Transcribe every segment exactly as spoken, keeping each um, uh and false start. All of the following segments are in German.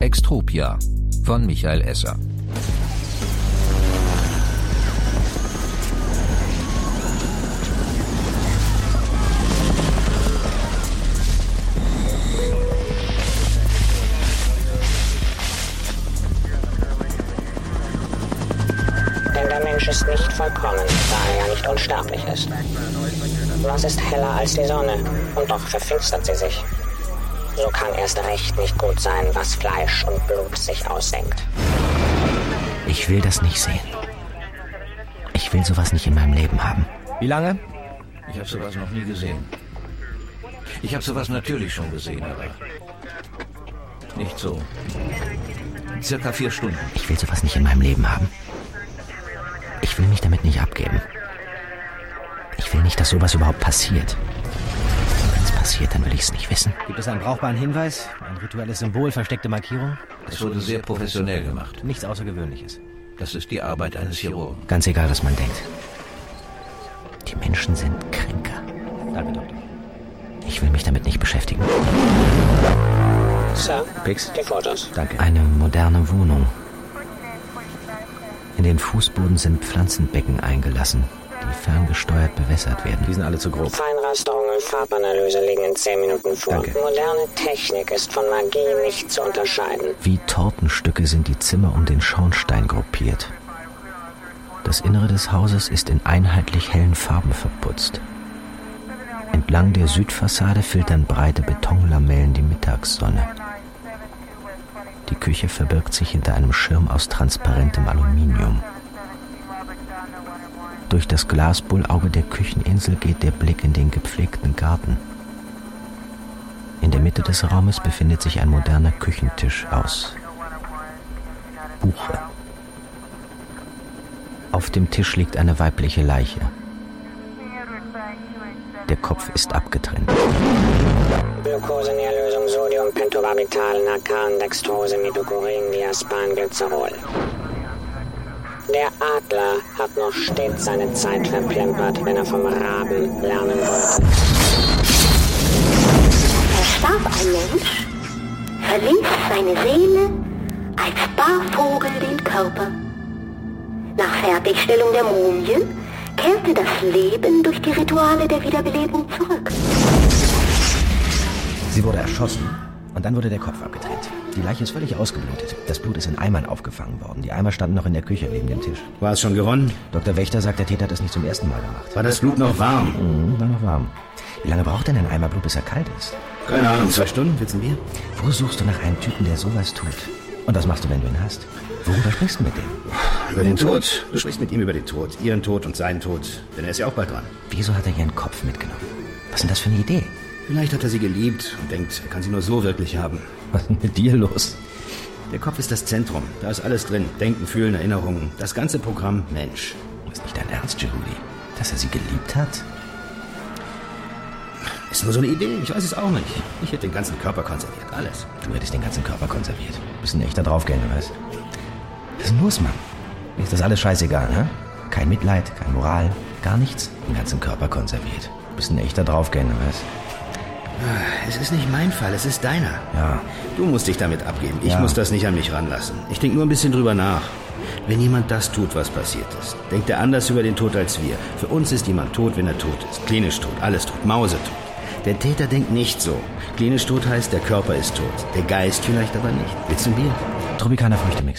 Extropia von Michael Esser. Denn der Mensch ist nicht vollkommen, da er ja nicht unsterblich ist. Was ist heller als die Sonne? Und doch verfinstert sie sich. So kann erst recht nicht gut sein, was Fleisch und Blut sich aussenkt. Ich will das nicht sehen. Ich will sowas nicht in meinem Leben haben. Wie lange? Ich habe sowas noch nie gesehen. Ich habe sowas natürlich schon gesehen, aber nicht so. Circa vier Stunden. Ich will sowas nicht in meinem Leben haben. Ich will mich damit nicht abgeben. Ich will nicht, dass sowas überhaupt passiert. Wenn es passiert, dann will ich es nicht wissen. Gibt es einen brauchbaren Hinweis? Ein rituelles Symbol, versteckte Markierung? Es wurde sehr professionell gemacht. Nichts Außergewöhnliches. Das ist die Arbeit eines Chirurgen. Ganz egal, was man denkt. Die Menschen sind Kränker. Danke, Doktor. Ich will mich damit nicht beschäftigen. Sir, Pix? die Fotos. Danke. Eine moderne Wohnung. In den Fußboden sind Pflanzenbecken eingelassen, die ferngesteuert bewässert werden. Die sind alle zu grob. Feinrasterung und Farbanalyse liegen in zehn Minuten vor. Danke. Moderne Technik ist von Magie nicht zu unterscheiden. Wie Tortenstücke sind die Zimmer um den Schornstein gruppiert. Das Innere des Hauses ist in einheitlich hellen Farben verputzt. Entlang der Südfassade filtern breite Betonlamellen die Mittagssonne. Die Küche verbirgt sich hinter einem Schirm aus transparentem Aluminium. Durch das Glasbullauge der Kücheninsel geht der Blick in den gepflegten Garten. In der Mitte des Raumes befindet sich ein moderner Küchentisch aus Buche. Auf dem Tisch liegt eine weibliche Leiche. Der Kopf ist abgetrennt. Glucose-Nährlösung, Sodium, Pentobarbital, Narcan, Dextrose, Mitochondrien, Diaspan, Glycerol. Der Adler hat noch stets seine Zeit verplempert, wenn er vom Raben lernen wollte. Verstarb ein Mensch, verließ seine Seele als Barvogel den Körper. Nach Fertigstellung der Mumien kehrte das Leben durch die Rituale der Wiederbelebung zurück. Sie wurde erschossen und dann wurde der Kopf abgetrennt. Die Leiche ist völlig ausgeblutet. Das Blut ist in Eimern aufgefangen worden. Die Eimer standen noch in der Küche neben dem Tisch. War es schon gewonnen? Doktor Wächter sagt, der Täter hat das nicht zum ersten Mal gemacht. War das Blut noch warm? Mhm, war noch warm. Wie lange braucht denn ein Eimer Blut, bis er kalt ist? Keine Ahnung, zwei Stunden? Willst du ein Bier? Wo suchst du nach einem Typen, der sowas tut? Und was machst du, wenn du ihn hast? Worüber sprichst du mit dem? Über den Tod. Du sprichst mit ihm über den Tod. Ihren Tod und seinen Tod. Denn er ist ja auch bald dran. Wieso hat er ihren Kopf mitgenommen? Was ist denn das für eine Idee? Vielleicht hat er sie geliebt und denkt, er kann sie nur so wirklich haben. Was ist denn mit dir los? Der Kopf ist das Zentrum. Da ist alles drin. Denken, Fühlen, Erinnerungen. Das ganze Programm Mensch. Das ist nicht dein Ernst, Giroudi. Dass er sie geliebt hat? Ist nur so eine Idee. Ich weiß es auch nicht. Ich hätte den ganzen Körper konserviert. Alles. Du hättest den ganzen Körper konserviert. Du bist ein echter Draufgänger, weißt du? Was ist denn los, Mann? Mir ist das alles scheißegal, ne? Kein Mitleid, kein Moral, gar nichts. Den ganzen Körper konserviert. Du bist ein echter Draufgänger, weißt du? Es ist nicht mein Fall, es ist deiner. Ja. Du musst dich damit abgeben. Ich Ja. muss das nicht an mich ranlassen. Ich denke nur ein bisschen drüber nach. Wenn jemand das tut, was passiert ist, denkt er anders über den Tod als wir. Für uns ist jemand tot, wenn er tot ist. Klinisch tot, alles tot, mausetot. Der Täter denkt nicht so. Klinisch tot heißt, der Körper ist tot. Der Geist vielleicht aber nicht. Willst du ein Bier? Tropikaner Früchtemix.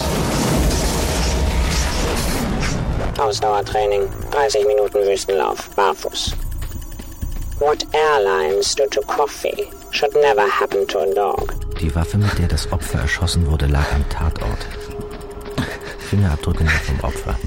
Ausdauertraining, dreißig Minuten Wüstenlauf, barfuß. What airlines do to coffee should never happen to a dog. Die Waffe, mit der das Opfer erschossen wurde, lag am Tatort. Fingerabdrücke vom Opfer.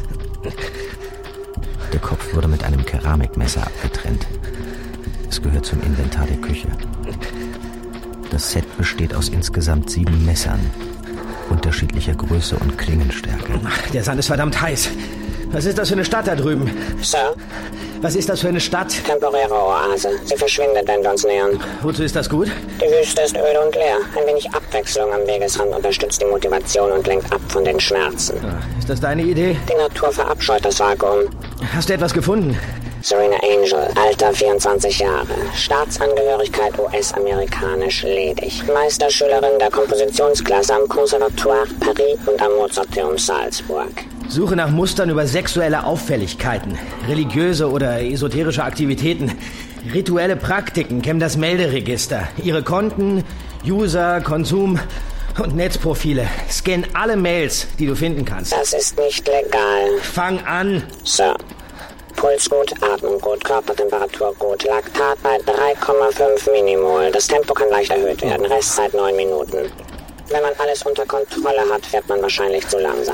Der Kopf wurde mit einem Keramikmesser abgetrennt. Es gehört zum Inventar der Küche. Das Set besteht aus insgesamt sieben Messern, unterschiedlicher Größe und Klingenstärke. Ach, der Sand ist verdammt heiß. Was ist das für eine Stadt da drüben? Sir, Was ist das für eine Stadt? temporäre Oase. Sie verschwindet, wenn wir uns nähern. Wozu ist das gut? Die Wüste ist öde und leer. Ein wenig Abwechslung am Wegesrand unterstützt die Motivation und lenkt ab von den Schmerzen. Ist das deine Idee? Die Natur verabscheut das Vakuum. Hast du etwas gefunden? Serena Angel, Alter vierundzwanzig Jahre, Staatsangehörigkeit U S-amerikanisch, ledig, Meisterschülerin der Kompositionsklasse am Conservatoire Paris und am Mozarteum Salzburg. Suche nach Mustern über sexuelle Auffälligkeiten, religiöse oder esoterische Aktivitäten, rituelle Praktiken, kennen das Melderegister, ihre Konten, User, Konsum und Netzprofile. Scan alle Mails, die du finden kannst. Das ist nicht legal. Fang an! Sir. Puls gut, Atmung gut, Körpertemperatur gut, Laktat bei drei Komma fünf Millimol. Das Tempo kann leicht erhöht werden, Restzeit neun Minuten. Wenn man alles unter Kontrolle hat, wird man wahrscheinlich zu langsam.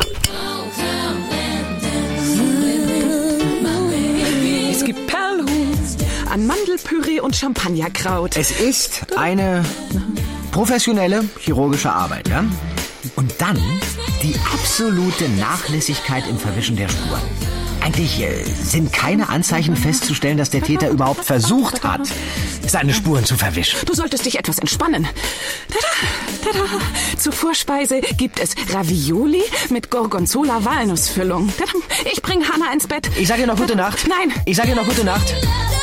Es gibt Perlhuhn an Mandelpüree und Champagnerkraut. Es ist eine professionelle chirurgische Arbeit, ja? Und dann die absolute Nachlässigkeit im Verwischen der Spuren. Eigentlich äh, sind keine Anzeichen festzustellen, dass der Täter überhaupt versucht hat, seine Spuren zu verwischen. Du solltest dich etwas entspannen. Tada, tada. Zur Vorspeise gibt es Ravioli mit Gorgonzola-Walnussfüllung. Ich bring Hannah ins Bett. Ich sage ihr noch gute Nacht. Nein. Ich sage ihr noch gute Nacht.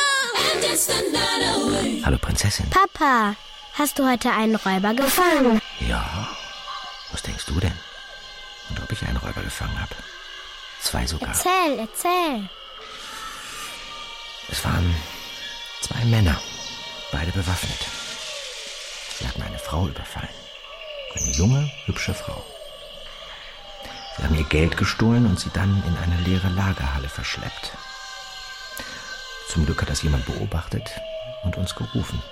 Hallo, Prinzessin. Papa, hast du heute einen Räuber gefangen? Ja. Was denkst du denn? Und ob ich einen Räuber gefangen habe? Zwei sogar. Erzähl, erzähl. Es waren zwei Männer, beide bewaffnet. Sie hatten eine Frau überfallen. Eine junge, hübsche Frau. Sie haben ihr Geld gestohlen und sie dann in eine leere Lagerhalle verschleppt. Zum Glück hat das jemand beobachtet und uns gerufen.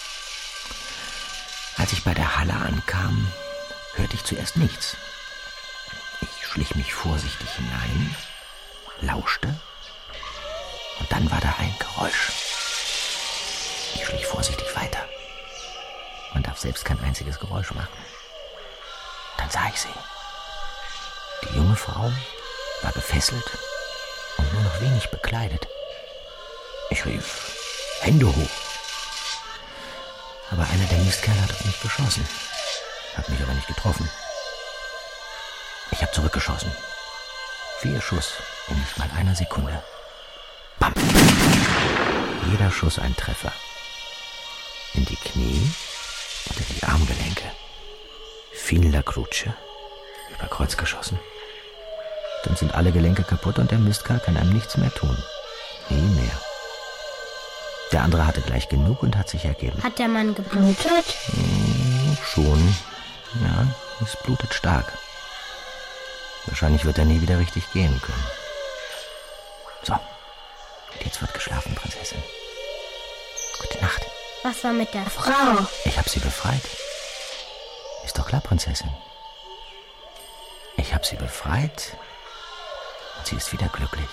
Als ich bei der Halle ankam, hörte ich zuerst nichts. Ich schlich mich vorsichtig hinein, lauschte und dann war da ein Geräusch. Ich schlich vorsichtig weiter. Man darf selbst kein einziges Geräusch machen. Dann sah ich sie. Die junge Frau war gefesselt und nur noch wenig bekleidet. Ich rief, Hände hoch. Aber einer der Mistkerle hat auf mich geschossen, hat mich aber nicht getroffen. Ich habe zurückgeschossen. Vier Schuss in nicht mal einer Sekunde. Bam! Jeder Schuss ein Treffer. In die Knie und in die Armgelenke. Fin la Cruce. Über Kreuz geschossen. Dann sind alle Gelenke kaputt und der Mistkerl kann einem nichts mehr tun. Nie mehr. Der andere hatte gleich genug und hat sich ergeben. Hat der Mann geblutet? Hm, schon. Ja, es blutet stark. Wahrscheinlich wird er nie wieder richtig gehen können. So, und jetzt wird geschlafen, Prinzessin. Gute Nacht. Was war mit der Frau? Ich habe sie befreit. Ist doch klar, Prinzessin. Ich habe sie befreit und sie ist wieder glücklich.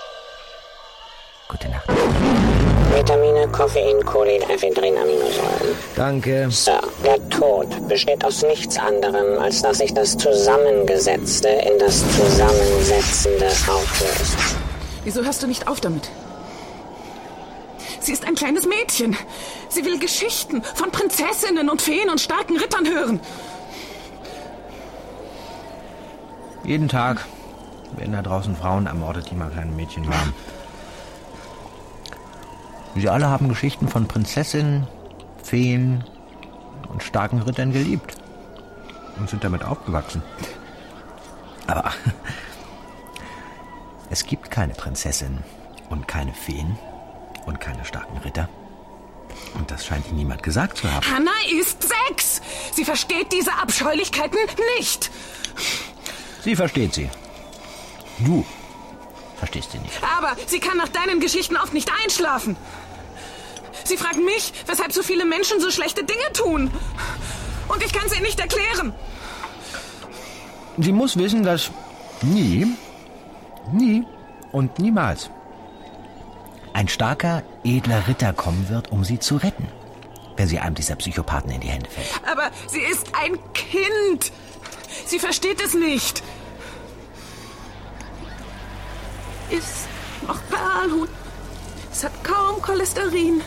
Gute Nacht. Vitamine, Koffein, Cholin, Ephedrin, Aminosäuren. Danke. Sir, der Tod besteht aus nichts anderem, als dass sich das Zusammengesetzte in das Zusammensetzende auflöst. Wieso hörst du nicht auf damit? Sie ist ein kleines Mädchen. Sie will Geschichten von Prinzessinnen und Feen und starken Rittern hören. Jeden Tag werden da draußen Frauen ermordet, die mal kleinen Mädchen waren. Sie alle haben Geschichten von Prinzessinnen, Feen und starken Rittern geliebt und sind damit aufgewachsen. Aber es gibt keine Prinzessinnen und keine Feen und keine starken Ritter. Und das scheint Ihnen niemand gesagt zu haben. Hannah ist sechs. Sie versteht diese Abscheulichkeiten nicht. Sie versteht sie. Du verstehst sie nicht. Aber sie kann nach deinen Geschichten oft nicht einschlafen. Sie fragt mich, weshalb so viele Menschen so schlechte Dinge tun. Und ich kann es ihr nicht erklären. Sie muss wissen, dass nie, nie und niemals ein starker, edler Ritter kommen wird, um sie zu retten, wenn sie einem dieser Psychopathen in die Hände fällt. Aber sie ist ein Kind. Sie versteht es nicht. Ist noch Perlhuhn. Es hat kaum Cholesterin.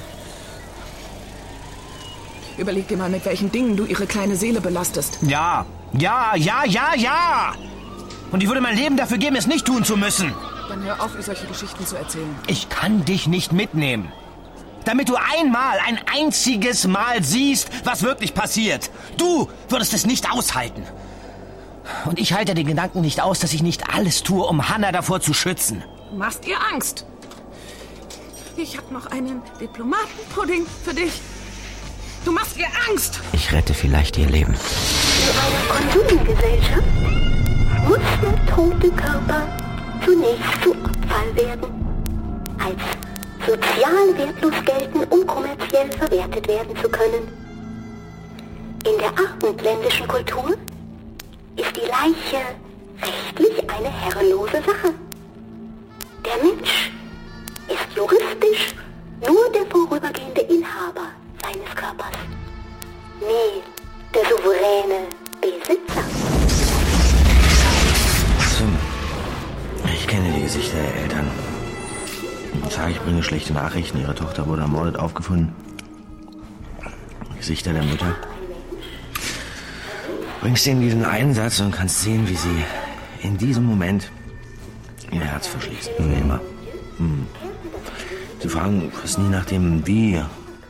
Überleg dir mal, mit welchen Dingen du ihre kleine Seele belastest. Ja, ja, ja, ja, ja! Und ich würde mein Leben dafür geben, es nicht tun zu müssen. Dann hör auf, ihr solche Geschichten zu erzählen. Ich kann dich nicht mitnehmen. Damit du einmal, ein einziges Mal siehst, was wirklich passiert. Du würdest es nicht aushalten. Und ich halte den Gedanken nicht aus, dass ich nicht alles tue, um Hannah davor zu schützen. Du machst ihr Angst. Ich hab noch einen Diplomatenpudding für dich. Du machst ihr Angst. Ich rette vielleicht ihr Leben. In einer Konsumgesellschaft muss der tote Körper zunächst zu Abfall werden. Als sozial wertlos gelten, um kommerziell verwertet werden zu können. In der abendländischen Kultur ist die Leiche rechtlich eine herrenlose Sache. Der Mensch ist juristisch nur der vorübergehende Inhaber seines Körpers, nie der souveräne Besitzer. Ich kenne die Gesichter der Eltern. Ich sage, ich bringe schlechte Nachrichten. Ihre Tochter wurde ermordet aufgefunden. Gesichter der Mutter. Bringst ihnen diesen Einsatz und kannst sehen, wie sie in diesem Moment ihr Herz verschließen. Für immer. Hm. Sie fragen fast nie nach dem Wie,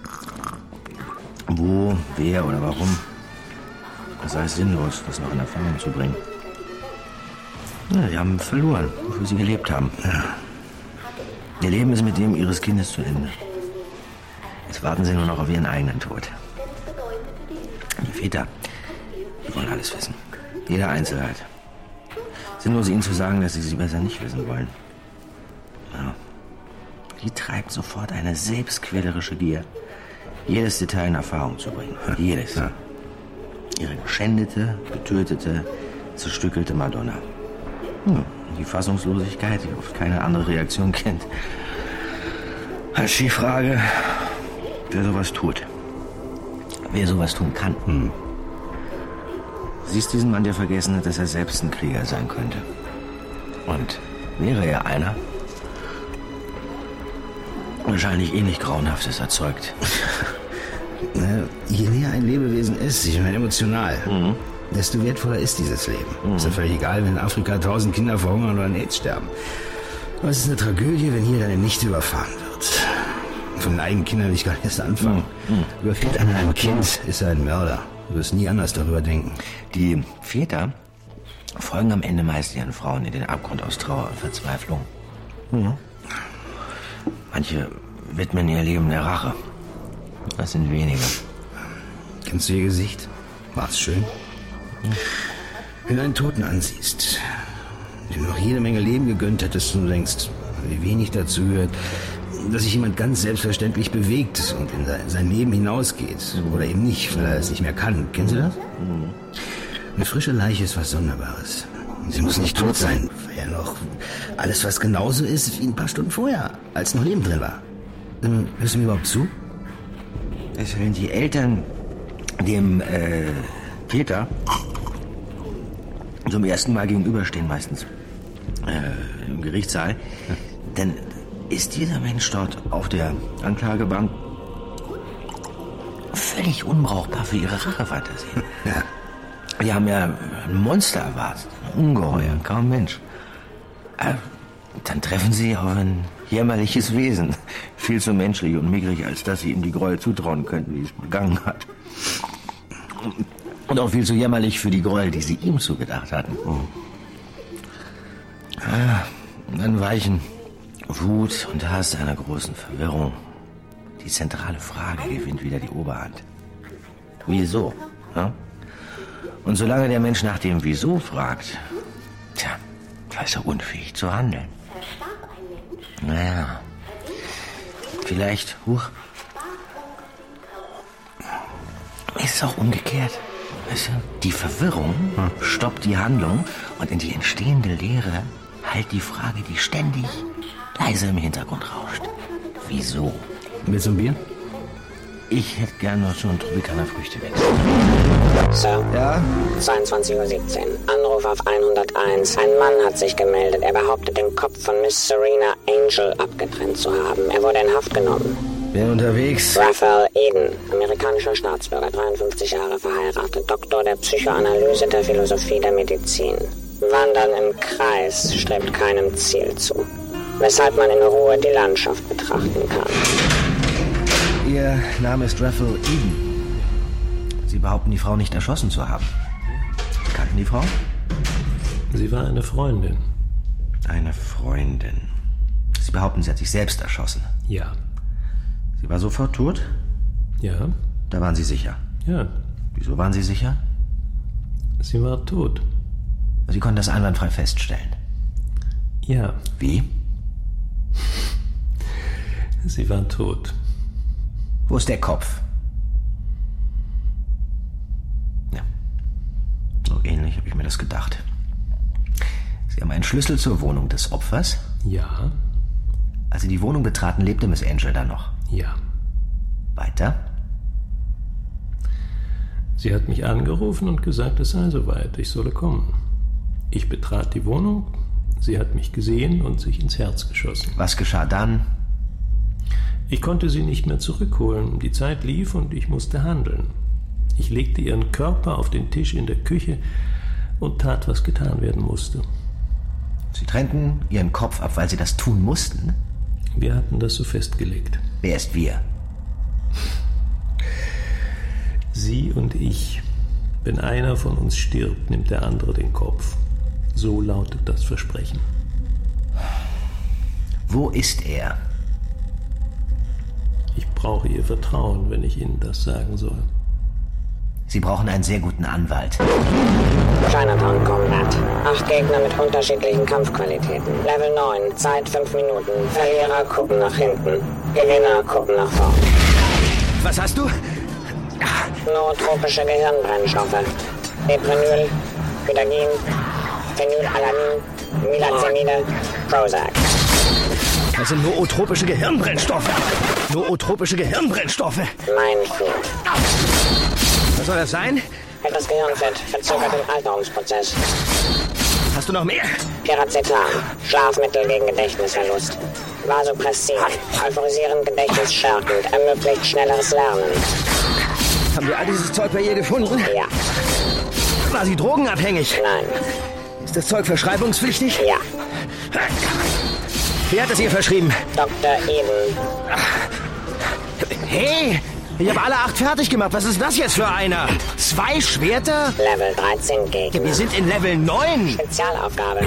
wo, wer oder warum. Es sei sinnlos, das noch in Erfahrung zu bringen. Ja, sie haben verloren, wofür sie gelebt haben. Ja. Ihr Leben ist mit dem ihres Kindes zu Ende. Jetzt warten sie nur noch auf ihren eigenen Tod. Die Väter, die wollen alles wissen. Jede Einzelheit. Sinnlos ihnen zu sagen, dass sie sie besser nicht wissen wollen. Ja. Die treibt sofort eine selbstquälerische Gier, jedes Detail in Erfahrung zu bringen. Jedes. Ja. Ihre geschändete, getötete, zerstückelte Madonna. Hm. Die Fassungslosigkeit, die oft keine andere Reaktion kennt. Als die Frage, wer sowas tut. Wer sowas tun kann. Hm. Siehst diesen Mann, der vergessen hat, dass er selbst ein Krieger sein könnte. Und wäre er einer, wahrscheinlich ähnlich Grauenhaftes erzeugt. Je näher ein Lebewesen ist, ich meine emotional, mhm. desto wertvoller ist dieses Leben. Mhm. Ist ja völlig egal, wenn in Afrika tausend Kinder verhungern oder an AIDS sterben. Aber es ist eine Tragödie, wenn hier deine Nichte überfahren wird. Von den eigenen Kindern will ich gar nicht erst anfangen. Mhm. Überfällt einer ein Kind, ist er ein Mörder. Du wirst nie anders darüber denken. Die Väter folgen am Ende meist ihren Frauen in den Abgrund aus Trauer und Verzweiflung. Mhm. Manche widmen ihr Leben der Rache. Das sind wenige. Kennst du ihr Gesicht? War's schön? Mhm. Wenn du einen Toten ansiehst, dem du noch jede Menge Leben gegönnt hättest und du denkst, wie wenig dazu gehört, dass sich jemand ganz selbstverständlich bewegt und in sein Leben hinausgeht. Oder eben nicht, weil er es nicht mehr kann. Kennst du das? Mhm. Eine frische Leiche ist was Sonderbares. Sie muss nicht tot sein. Ja noch alles, was genauso ist wie ein paar Stunden vorher, als noch Leben drin war. Hörst du mir überhaupt zu? Also wenn die Eltern dem äh, Täter zum ersten Mal gegenüberstehen, meistens äh, im Gerichtssaal, ja. dann ist dieser Mensch dort auf der Anklagebank völlig unbrauchbar für ihre Rachefantasien. Ja. Die haben ja ein Monster erwartet, ein Ungeheuer, kaum Mensch. Äh, dann treffen sie auf ein jämmerliches Wesen, viel zu menschlich und mickrig, als dass sie ihm die Gräuel zutrauen könnten, die es begangen hat. Und auch viel zu jämmerlich für die Gräuel, die sie ihm zugedacht hatten. Ah, dann weichen Wut und Hass einer großen Verwirrung. Die zentrale Frage gewinnt wieder die Oberhand. Wieso? Ja? Und solange der Mensch nach dem Wieso fragt, tja, da ist er unfähig zu handeln. Naja, vielleicht, huch, ist es auch umgekehrt. Weißt du, die Verwirrung stoppt die Handlung und in die entstehende Leere halt die Frage, die ständig leise im Hintergrund rauscht. Wieso? Willst du ein Bier? Ich hätte gern noch so einen Tropikaner Früchtewechsel. Sir? Ja? zweiundzwanzig Uhr siebzehn. Anruf auf hunderteins. Ein Mann hat sich gemeldet. Er behauptet, den Kopf von Miss Serena Angel abgetrennt zu haben. Er wurde in Haft genommen. Wer unterwegs? Raphael Eden, amerikanischer Staatsbürger, dreiundfünfzig Jahre verheiratet, Doktor der Psychoanalyse, der Philosophie, der Medizin. Wandern im Kreis strebt keinem Ziel zu, weshalb man in Ruhe die Landschaft betrachten kann. Ihr Name ist Raffel Eden. Sie behaupten, die Frau nicht erschossen zu haben. Sie kannten die Frau? Sie war eine Freundin. Eine Freundin. Sie behaupten, sie hat sich selbst erschossen. Ja. Sie war sofort tot? Ja. Da waren Sie sicher? Ja. Wieso waren Sie sicher? Sie war tot. Sie konnten das einwandfrei feststellen? Ja. Wie? Sie war tot. Wo ist der Kopf? Ja. So ähnlich habe ich mir das gedacht. Sie haben einen Schlüssel zur Wohnung des Opfers? Ja. Als Sie die Wohnung betraten, lebte Miss Angel da noch? Ja. Weiter? Sie hat mich angerufen und gesagt, es sei soweit, ich solle kommen. Ich betrat die Wohnung, sie hat mich gesehen und sich ins Herz geschossen. Was geschah dann? Ich konnte sie nicht mehr zurückholen. Die Zeit lief und ich musste handeln. Ich legte ihren Körper auf den Tisch in der Küche und tat, was getan werden musste. Sie trennten Ihren Kopf ab, weil Sie das tun mussten? Wir hatten das so festgelegt. Wer ist wir? Sie und ich. Wenn einer von uns stirbt, nimmt der andere den Kopf. So lautet das Versprechen. Wo ist er? Ich brauche Ihr Vertrauen, wenn ich Ihnen das sagen soll. Sie brauchen einen sehr guten Anwalt. Chinatown Combat. Acht Gegner mit unterschiedlichen Kampfqualitäten. Level neun, Zeit fünf Minuten. Verlierer gucken nach hinten. Gewinner gucken nach vorn. Was hast du? Nootropische Gehirnbrennstoffe. Eprenyl, Hydagin, Phenylalanin, Milazimide, Prozac. Das sind nootropische Gehirnbrennstoffe. Nootropische Gehirnbrennstoffe. Mein Coup. Was soll das sein? Etwas Gehirnfett verzögert den Alterungsprozess. Hast du noch mehr? Piracetam, Schlafmittel gegen Gedächtnisverlust. Vasopressin, euphorisierend gedächtnisstärkend, ermöglicht schnelleres Lernen. Haben wir all dieses Zeug bei ihr gefunden? Ja. War sie drogenabhängig? Nein. Ist das Zeug verschreibungspflichtig? Ja. Wer hat es ihr verschrieben? Doktor Eden. Hey, ich habe alle acht fertig gemacht. Was ist das jetzt für einer? Zwei Schwerter? Level dreizehn Gegner. Wir sind in Level neun. Spezialaufgabe.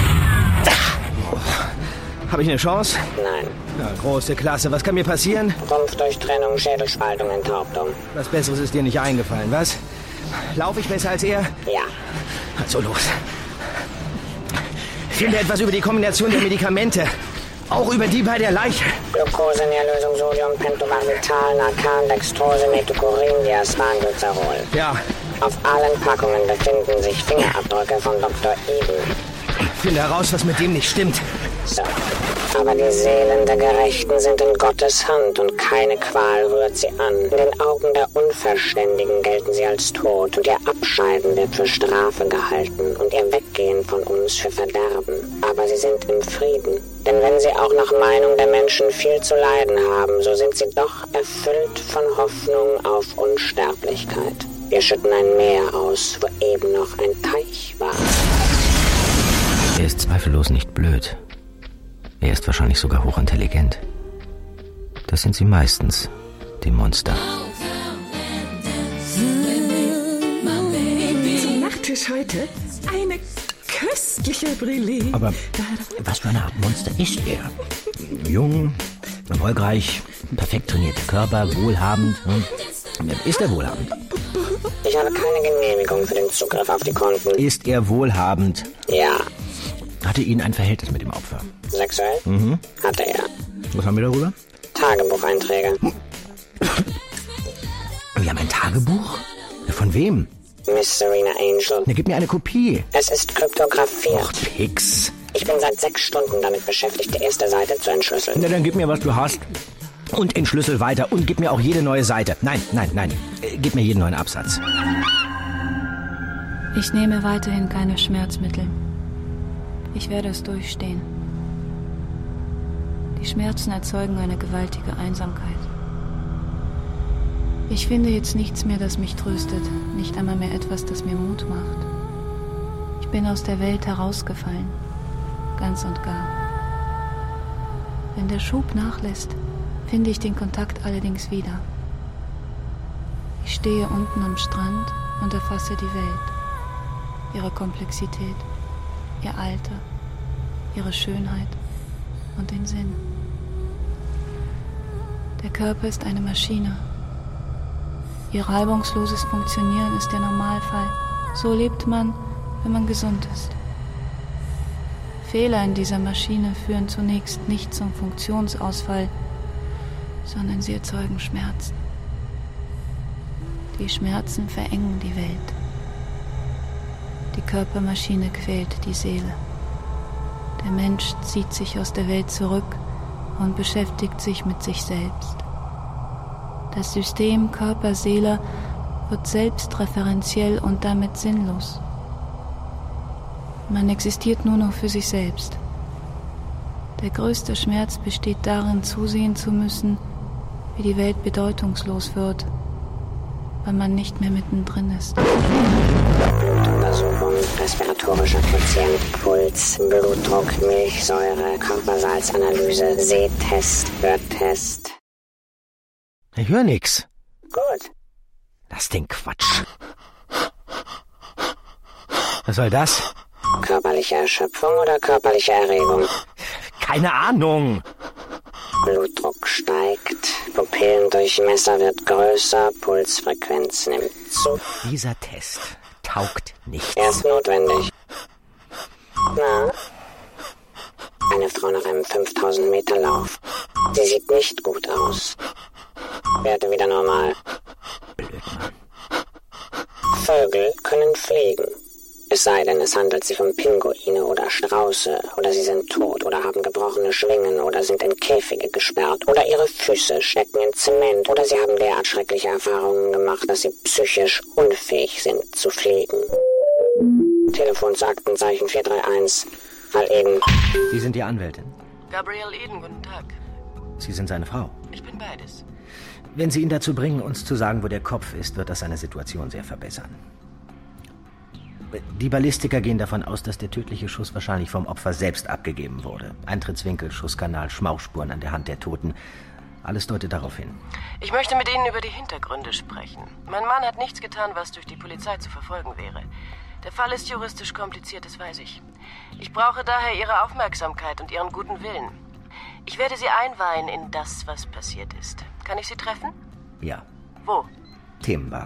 Habe ich eine Chance? Nein. Ja, große Klasse. Was kann mir passieren? Rumpfdurchtrennung, Schädelspaltung, Enthauptung. Was Besseres ist dir nicht eingefallen, was? Laufe ich besser als er? Ja. Also los. Finde etwas über die Kombination der Medikamente. Auch über die bei der Leiche. Glucose, Nährlösung, Sodium, Pentobarbital, Narcan, Dextrose, Methycorin, Diazepam-Glycerol. Ja. Auf allen Packungen befinden sich Fingerabdrücke von Doktor Eden. Finde heraus, was mit dem nicht stimmt. So. Aber die Seelen der Gerechten sind in Gottes Hand und keine Qual rührt sie an. In den Augen der Unverständigen gelten sie als tot und ihr Abscheiden wird für Strafe gehalten und ihr Weggehen von uns für Verderben. Aber sie sind im Frieden. Denn wenn sie auch nach Meinung der Menschen viel zu leiden haben, so sind sie doch erfüllt von Hoffnung auf Unsterblichkeit. Wir schütten ein Meer aus, wo eben noch ein Teich war. Er ist zweifellos nicht blöd. Er ist wahrscheinlich sogar hochintelligent. Das sind sie meistens, die Monster. Zum Nachtisch heute eine köstliche Brûlée. Aber was für eine Art Monster ist er? Jung, erfolgreich, perfekt trainierter Körper, wohlhabend. Ist er wohlhabend? Ich habe keine Genehmigung für den Zugriff auf die Konten. Ist er wohlhabend? Ja. Hatte ihn ein Verhältnis mit dem Opfer? Sexuell? Mhm. Hatte er. Was haben wir darüber? Tagebucheinträge. Wir haben ein Tagebuch? Von wem? Miss Serena Angel. Na, gib mir eine Kopie. Es ist kryptografiert. Och, Pix. Ich bin seit sechs Stunden damit beschäftigt, die erste Seite zu entschlüsseln. Na, dann gib mir, was du hast. Und entschlüssel weiter. Und gib mir auch jede neue Seite. Nein, nein, nein. Äh, gib mir jeden neuen Absatz. Ich nehme weiterhin keine Schmerzmittel. Ich werde es durchstehen. Die Schmerzen erzeugen eine gewaltige Einsamkeit. Ich finde jetzt nichts mehr, das mich tröstet. Nicht einmal mehr etwas, das mir Mut macht. Ich bin aus der Welt herausgefallen. Ganz und gar. Wenn der Schub nachlässt, finde ich den Kontakt allerdings wieder. Ich stehe unten am Strand und erfasse die Welt. Ihre Komplexität, ihr Alter, ihre Schönheit und den Sinn. Der Körper ist eine Maschine. Ihr reibungsloses Funktionieren ist der Normalfall. So lebt man, wenn man gesund ist. Fehler in dieser Maschine führen zunächst nicht zum Funktionsausfall, sondern sie erzeugen Schmerzen. Die Schmerzen verengen die Welt. Die Körpermaschine quält die Seele. Der Mensch zieht sich aus der Welt zurück und beschäftigt sich mit sich selbst. Das System Körper-Seele wird selbstreferenziell und damit sinnlos. Man existiert nur noch für sich selbst. Der größte Schmerz besteht darin, zusehen zu müssen, wie die Welt bedeutungslos wird, weil man nicht mehr mittendrin ist. Blutuntersuchung, respiratorischer Quotient, Puls, Blutdruck, Milchsäure, Körpersalzanalyse, Sehtest, Hörtest. Ich höre nix. Gut. Lass den Quatsch. Was soll das? Körperliche Erschöpfung oder körperliche Erregung? Keine Ahnung. Blutdruck steigt, Pupillendurchmesser wird größer, Pulsfrequenz nimmt zu. Dieser Test taugt nicht. Er ist notwendig. Na? Eine Frau nach einem fünftausend Meter Lauf. Sie sieht nicht gut aus. Werte wieder normal. Blöd, Mann. Vögel können fliegen. Es sei denn, es handelt sich um Pinguine oder Strauße, oder sie sind tot oder haben gebrochene Schwingen oder sind in Käfige gesperrt oder ihre Füße stecken in Zement oder sie haben derart schreckliche Erfahrungen gemacht, dass sie psychisch unfähig sind zu fliegen. Telefon zu Aktenzeichen vier drei eins. Fall Eden. Sie sind die Anwältin? Gabriel Eden, guten Tag. Sie sind seine Frau? Ich bin beides. Wenn Sie ihn dazu bringen, uns zu sagen, wo der Kopf ist, wird das seine Situation sehr verbessern. Die Ballistiker gehen davon aus, dass der tödliche Schuss wahrscheinlich vom Opfer selbst abgegeben wurde. Eintrittswinkel, Schusskanal, Schmauchspuren an der Hand der Toten. Alles deutet darauf hin. Ich möchte mit Ihnen über die Hintergründe sprechen. Mein Mann hat nichts getan, was durch die Polizei zu verfolgen wäre. Der Fall ist juristisch kompliziert, das weiß ich. Ich brauche daher Ihre Aufmerksamkeit und Ihren guten Willen. Ich werde Sie einweihen in das, was passiert ist. Kann ich Sie treffen? Ja. Wo? Themenbar.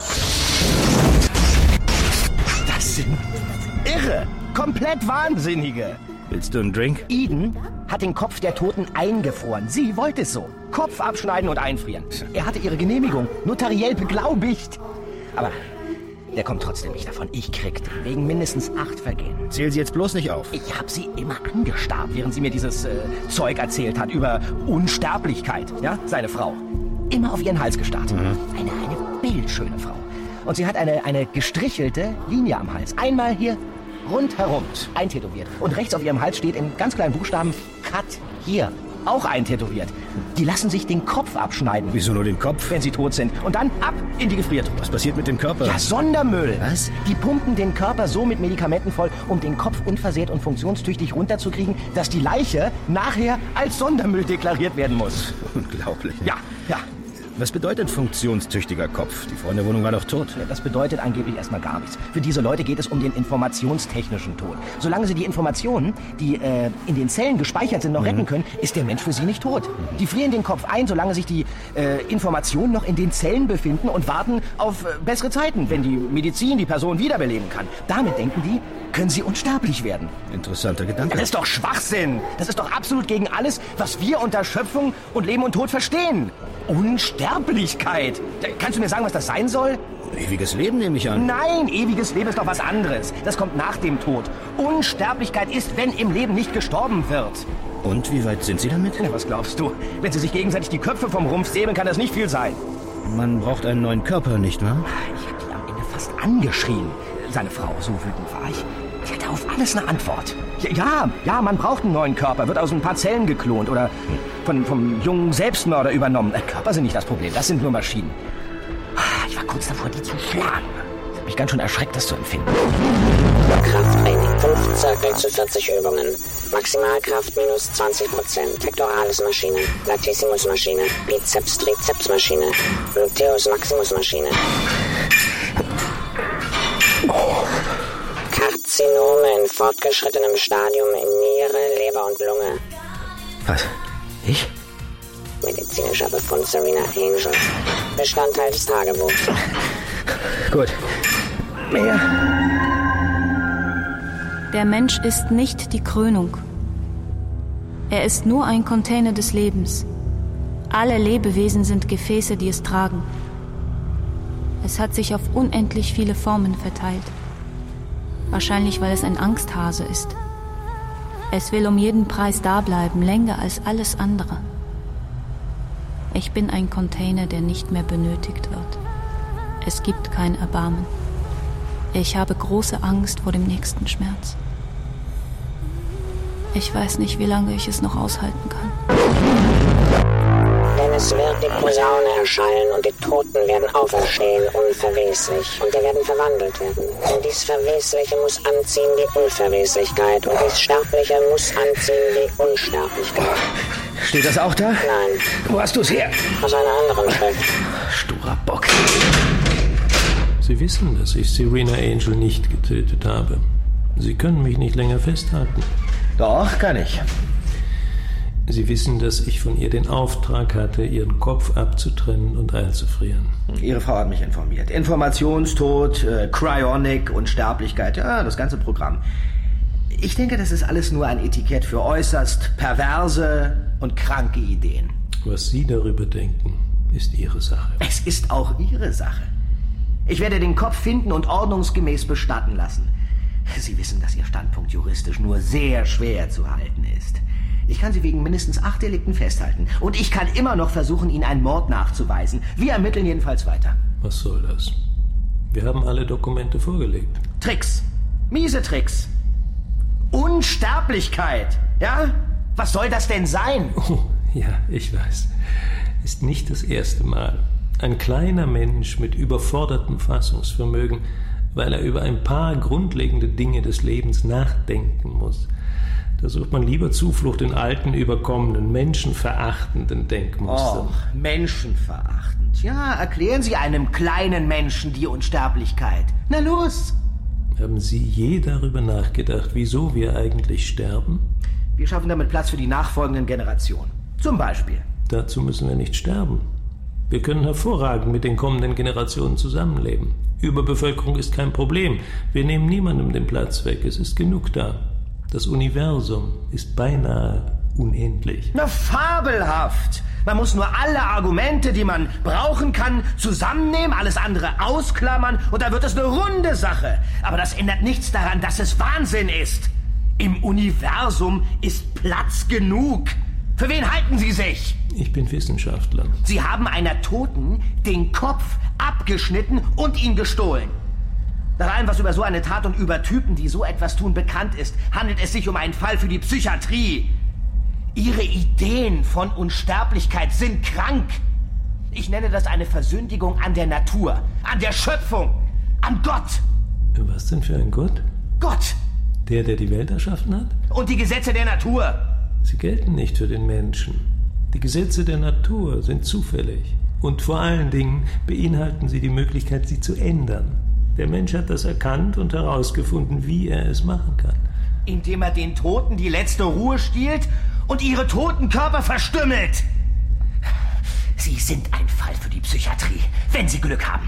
Das sind Irre! Komplett Wahnsinnige! Willst du einen Drink? Eden hat den Kopf der Toten eingefroren. Sie wollte es so. Kopf abschneiden und einfrieren. Er hatte ihre Genehmigung notariell beglaubigt. Aber der kommt trotzdem nicht davon. Ich krieg den wegen mindestens acht Vergehen. Zähl sie jetzt bloß nicht auf. Ich habe sie immer angestarrt, während sie mir dieses äh, Zeug erzählt hat über Unsterblichkeit. Ja, seine Frau. Immer auf ihren Hals gestarrt. Mhm. Eine, eine bildschöne Frau. Und sie hat eine, eine gestrichelte Linie am Hals. Einmal hier rundherum eintätowiert. Und rechts auf ihrem Hals steht in ganz kleinen Buchstaben Cut hier. Auch eintätowiert. Die lassen sich den Kopf abschneiden. Wieso nur den Kopf? Wenn sie tot sind. Und dann ab in die Gefriertruhe. Was passiert mit dem Körper? Ja, Sondermüll. Was? Die pumpen den Körper so mit Medikamenten voll, um den Kopf unversehrt und funktionstüchtig runterzukriegen, dass die Leiche nachher als Sondermüll deklariert werden muss. Unglaublich. Ja, ja. Was bedeutet funktionstüchtiger Kopf? Die Frau in der Wohnung war doch tot. Das bedeutet angeblich erstmal gar nichts. Für diese Leute geht es um den informationstechnischen Tod. Solange sie die Informationen, die äh, in den Zellen gespeichert sind, noch mhm. retten können, ist der Mensch für sie nicht tot. Mhm. Die frieren den Kopf ein, solange sich die äh, Informationen noch in den Zellen befinden und warten auf äh, bessere Zeiten, wenn die Medizin die Person wiederbeleben kann. Damit denken die, können sie unsterblich werden. Interessanter Gedanke. Das ist doch Schwachsinn. Das ist doch absolut gegen alles, was wir unter Schöpfung und Leben und Tod verstehen. Unsterblichkeit. Kannst du mir sagen, was das sein soll? Ewiges Leben nehme ich an. Nein, ewiges Leben ist doch was anderes. Das kommt nach dem Tod. Unsterblichkeit ist, wenn im Leben nicht gestorben wird. Und wie weit sind Sie damit? Na, was glaubst du? Wenn sie sich gegenseitig die Köpfe vom Rumpf säbeln, kann das nicht viel sein. Man braucht einen neuen Körper, nicht wahr? Ich habe die am Ende fast angeschrien. Seine Frau, so wütend war ich. Die hatte auf alles eine Antwort. Ja, ja, man braucht einen neuen Körper. Wird aus ein paar Zellen geklont oder von, vom jungen Selbstmörder übernommen. Körper sind nicht das Problem, das sind nur Maschinen. Ich war kurz davor, die zu schlagen. Ich habe mich ganz schön erschreckt, das zu empfinden. Krafttraining, zu vierzig Übungen. Maximalkraft minus zwanzig Prozent. Pectoralis Maschine. Latissimus Maschine. Bizeps Trizeps Maschine. Gluteus Maximus Maschine. Karzinome in fortgeschrittenem Stadium in Niere, Leber und Lunge. Was? Ich? Medizinischer Befund Serena Angel. Bestandteil des Tagebuchs. Gut. Mehr. Der Mensch ist nicht die Krönung. Er ist nur ein Container des Lebens. Alle Lebewesen sind Gefäße, die es tragen. Es hat sich auf unendlich viele Formen verteilt. Wahrscheinlich, weil es ein Angsthase ist. Es will um jeden Preis dableiben, länger als alles andere. Ich bin ein Container, der nicht mehr benötigt wird. Es gibt kein Erbarmen. Ich habe große Angst vor dem nächsten Schmerz. Ich weiß nicht, wie lange ich es noch aushalten kann. Denn es wird die Posaune erschallen und die Toten werden auferstehen, unverweslich. Und die werden verwandelt werden. Und dies Verwesliche muss anziehen die Unverweslichkeit. Und dies Sterbliche muss anziehen die Unsterblichkeit. Steht das auch da? Nein. Wo hast du es her? Aus einer anderen Schrift. Sturer Bock. Sie wissen, dass ich Serena Angel nicht getötet habe. Sie können mich nicht länger festhalten. Doch, kann ich. Sie wissen, dass ich von ihr den Auftrag hatte, ihren Kopf abzutrennen und einzufrieren. Ihre Frau hat mich informiert. Informationstod, äh, Cryonic, Unsterblichkeit, ja, das ganze Programm. Ich denke, das ist alles nur ein Etikett für äußerst perverse und kranke Ideen. Was Sie darüber denken, ist Ihre Sache. Es ist auch Ihre Sache. Ich werde den Kopf finden und ordnungsgemäß bestatten lassen. Sie wissen, dass Ihr Standpunkt juristisch nur sehr schwer zu halten ist. Ich kann Sie wegen mindestens acht Delikten festhalten. Und ich kann immer noch versuchen, Ihnen einen Mord nachzuweisen. Wir ermitteln jedenfalls weiter. Was soll das? Wir haben alle Dokumente vorgelegt. Tricks. Miese Tricks. Unsterblichkeit. Ja? Was soll das denn sein? Oh, ja, ich weiß. Ist nicht das erste Mal. Ein kleiner Mensch mit überfordertem Fassungsvermögen, weil er über ein paar grundlegende Dinge des Lebens nachdenken muss. Da sucht man lieber Zuflucht in alten, überkommenen, menschenverachtenden Denkmustern. Oh, menschenverachtend. Ja, erklären Sie einem kleinen Menschen die Unsterblichkeit. Na los! Haben Sie je darüber nachgedacht, wieso wir eigentlich sterben? Wir schaffen damit Platz für die nachfolgenden Generationen. Zum Beispiel. Dazu müssen wir nicht sterben. Wir können hervorragend mit den kommenden Generationen zusammenleben. Überbevölkerung ist kein Problem. Wir nehmen niemandem den Platz weg. Es ist genug da. Das Universum ist beinahe unendlich. Na, fabelhaft! Man muss nur alle Argumente, die man brauchen kann, zusammennehmen, alles andere ausklammern und dann wird es eine runde Sache. Aber das ändert nichts daran, dass es Wahnsinn ist. Im Universum ist Platz genug. Für wen halten Sie sich? Ich bin Wissenschaftler. Sie haben einer Toten den Kopf abgeschnitten und ihn gestohlen. Nach allem, was über so eine Tat und über Typen, die so etwas tun, bekannt ist, handelt es sich um einen Fall für die Psychiatrie. Ihre Ideen von Unsterblichkeit sind krank. Ich nenne das eine Versündigung an der Natur, an der Schöpfung, an Gott. Was denn für ein Gott? Gott. Der, der die Welt erschaffen hat? Und die Gesetze der Natur. Sie gelten nicht für den Menschen. Die Gesetze der Natur sind zufällig. Und vor allen Dingen beinhalten sie die Möglichkeit, sie zu ändern. Der Mensch hat das erkannt und herausgefunden, wie er es machen kann. Indem er den Toten die letzte Ruhe stiehlt und ihre toten Körper verstümmelt. Sie sind ein Fall für die Psychiatrie, wenn Sie Glück haben.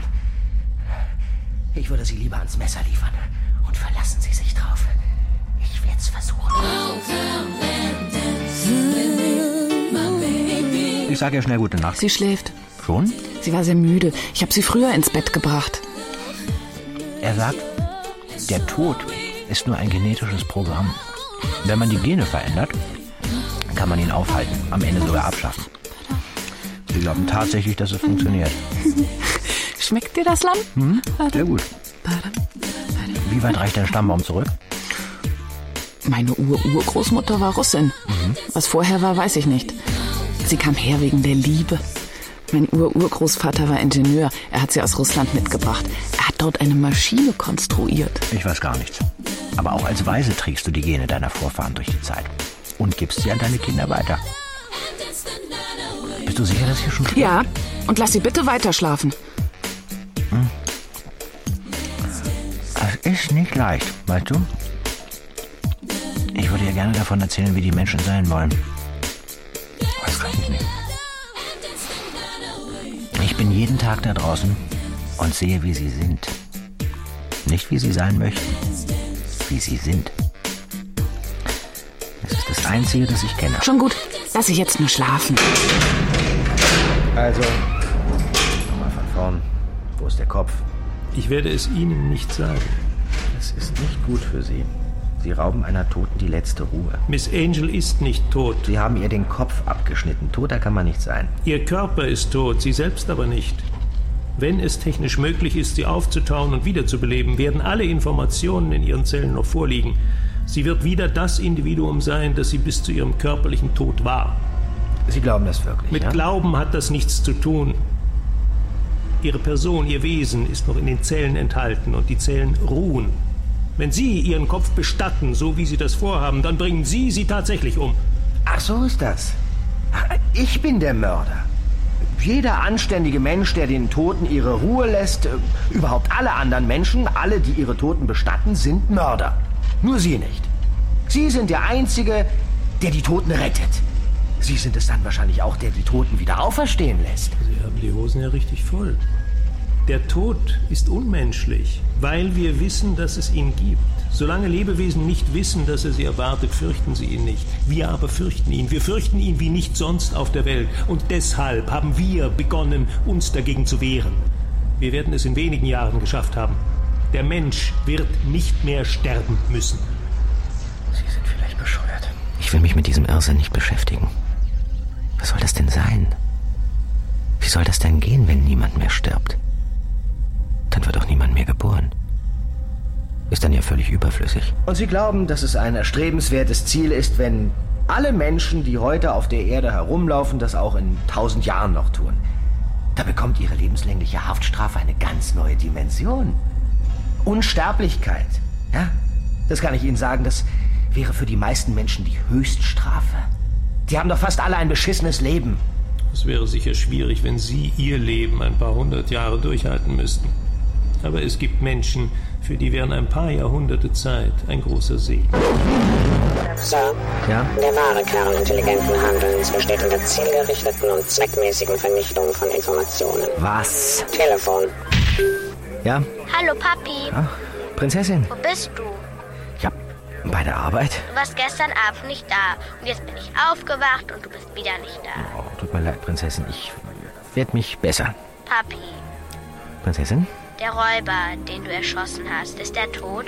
Ich würde Sie lieber ans Messer liefern. Und verlassen Sie sich drauf. Ich werde es versuchen. Ich sage ihr schnell gute Nacht. Sie schläft. Schon? Sie war sehr müde. Ich habe sie früher ins Bett gebracht. Er sagt, der Tod ist nur ein genetisches Programm. Wenn man die Gene verändert, kann man ihn aufhalten, am Ende sogar abschaffen. Sie glauben tatsächlich, dass es funktioniert. Schmeckt dir das Lamm? Hm, sehr gut. Wie weit reicht dein Stammbaum zurück? Meine Ur-Urgroßmutter war Russin. Mhm. Was vorher war, weiß ich nicht. Sie kam her wegen der Liebe. Mein Ur-Urgroßvater war Ingenieur. Er hat sie aus Russland mitgebracht. Er hat dort eine Maschine konstruiert. Ich weiß gar nichts. Aber auch als Weise trägst du die Gene deiner Vorfahren durch die Zeit. Und gibst sie an deine Kinder weiter. Bist du sicher, dass hier schon schläft? Ja, und lass sie bitte weiter schlafen. Hm. Das ist nicht leicht, weißt du? Ich würde dir gerne davon erzählen, wie die Menschen sein wollen. Das kann ich nicht. Ich bin jeden Tag da draußen und sehe, wie sie sind. Nicht, wie sie sein möchten, wie sie sind. Das ist das Einzige, das ich kenne. Schon gut, lass ich jetzt nur schlafen. Also, nochmal von vorn. Wo ist der Kopf? Ich werde es Ihnen nicht sagen. Das ist nicht gut für Sie. Sie rauben einer Toten die letzte Ruhe. Miss Angel ist nicht tot. Sie haben ihr den Kopf abgeschnitten. Toter kann man nicht sein. Ihr Körper ist tot, sie selbst aber nicht. Wenn es technisch möglich ist, sie aufzutauen und wiederzubeleben, werden alle Informationen in ihren Zellen noch vorliegen. Sie wird wieder das Individuum sein, das sie bis zu ihrem körperlichen Tod war. Sie glauben das wirklich? Mit ja? Glauben hat das nichts zu tun. Ihre Person, ihr Wesen ist noch in den Zellen enthalten und die Zellen ruhen. Wenn Sie Ihren Kopf bestatten, so wie Sie das vorhaben, dann bringen Sie sie tatsächlich um. Ach, so ist das. Ich bin der Mörder. Jeder anständige Mensch, der den Toten ihre Ruhe lässt, überhaupt alle anderen Menschen, alle, die ihre Toten bestatten, sind Mörder. Nur Sie nicht. Sie sind der Einzige, der die Toten rettet. Sie sind es dann wahrscheinlich auch, der die Toten wieder auferstehen lässt. Sie haben die Hosen ja richtig voll. Der Tod ist unmenschlich, weil wir wissen, dass es ihn gibt. Solange Lebewesen nicht wissen, dass er sie erwartet, fürchten sie ihn nicht. Wir aber fürchten ihn. Wir fürchten ihn wie nicht sonst auf der Welt. Und deshalb haben wir begonnen, uns dagegen zu wehren. Wir werden es in wenigen Jahren geschafft haben. Der Mensch wird nicht mehr sterben müssen. Sie sind vielleicht bescheuert. Ich will mich mit diesem Irrsinn nicht beschäftigen. Was soll das denn sein? Wie soll das denn gehen, wenn niemand mehr stirbt? Dann wird auch niemand mehr geboren. Ist dann ja völlig überflüssig. Und Sie glauben, dass es ein erstrebenswertes Ziel ist, wenn alle Menschen, die heute auf der Erde herumlaufen, das auch in tausend Jahren noch tun? Da bekommt Ihre lebenslängliche Haftstrafe eine ganz neue Dimension. Unsterblichkeit. Ja? Das kann ich Ihnen sagen, das wäre für die meisten Menschen die Höchststrafe. Die haben doch fast alle ein beschissenes Leben. Es wäre sicher schwierig, wenn Sie Ihr Leben ein paar hundert Jahre durchhalten müssten. Aber es gibt Menschen, für die wären ein paar Jahrhunderte Zeit ein großer Segen. Sir, ja? Der wahre Kern intelligenten Handelns besteht in der zielgerichteten und zweckmäßigen Vernichtung von Informationen. Was? Telefon. Ja? Hallo, Papi. Ach, Prinzessin. Wo bist du? Ja, bei der Arbeit. Du warst gestern Abend nicht da. Und jetzt bin ich aufgewacht und du bist wieder nicht da. Oh, tut mir leid, Prinzessin. Ich werde mich besser. Papi. Prinzessin? Der Räuber, den du erschossen hast, ist er tot?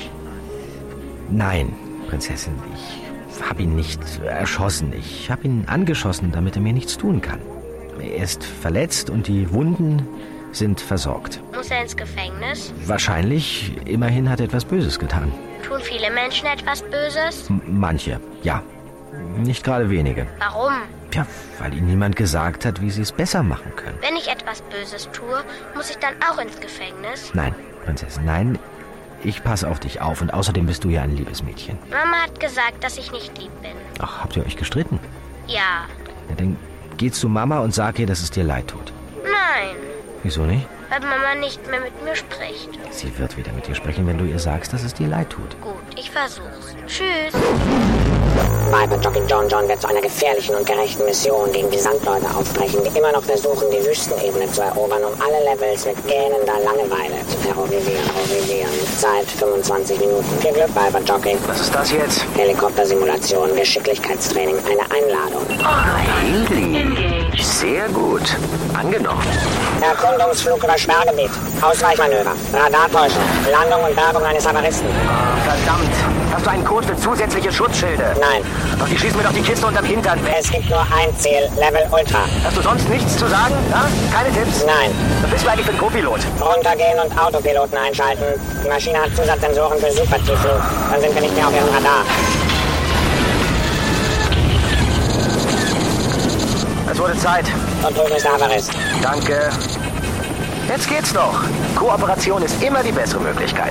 Nein, Prinzessin. Ich habe ihn nicht erschossen. Ich habe ihn angeschossen, damit er mir nichts tun kann. Er ist verletzt und die Wunden sind versorgt. Muss er ins Gefängnis? Wahrscheinlich. Immerhin hat er etwas Böses getan. Tun viele Menschen etwas Böses? M- manche, ja. Nicht gerade wenige. Warum? Ja, weil ihnen niemand gesagt hat, wie sie es besser machen können. Wenn ich etwas Böses tue, muss ich dann auch ins Gefängnis? Nein, Prinzessin, nein. Ich passe auf dich auf und außerdem bist du ja ein liebes Mädchen. Mama hat gesagt, dass ich nicht lieb bin. Ach, habt ihr euch gestritten? Ja. Ja, dann geh zu Mama und sag ihr, dass es dir leid tut. Nein. Wieso nicht? Weil Mama nicht mehr mit mir spricht. Sie wird wieder mit dir sprechen, wenn du ihr sagst, dass es dir leid tut. Gut, ich versuch's. Tschüss. Private Jockey John John wird zu einer gefährlichen und gerechten Mission gegen die Sandleute aufbrechen, die immer noch versuchen, die Wüstenebene zu erobern, um alle Levels mit gähnender Langeweile zu terrorisieren. terrorisieren. Zeit fünfundzwanzig Minuten. Viel Glück, Private Jockey. Was ist das jetzt? Helikoptersimulation, Geschicklichkeitstraining, eine Einladung. Haley. Sehr gut. Angenommen. Erkundungsflug über Sperrgebiet. Ausweichmanöver. Radartäuschung. Landung und Bergung eines Havaristen. Verdammt. Hast du einen Code für zusätzliche Schutzschilde? Nein. Doch die schießen mir doch die Kiste unterm Hintern weg. Es gibt nur ein Ziel. Level Ultra. Hast du sonst nichts zu sagen? Ja? Keine Tipps? Nein. Was bist du eigentlich für ein Co-Pilot? Runtergehen und Autopiloten einschalten. Die Maschine hat Zusatzsensoren für Supertiefflug. Dann sind wir nicht mehr auf ihrem Radar. Es wurde Zeit. Und drüben ist der Havarist. Danke. Jetzt geht's doch. Kooperation ist immer die bessere Möglichkeit.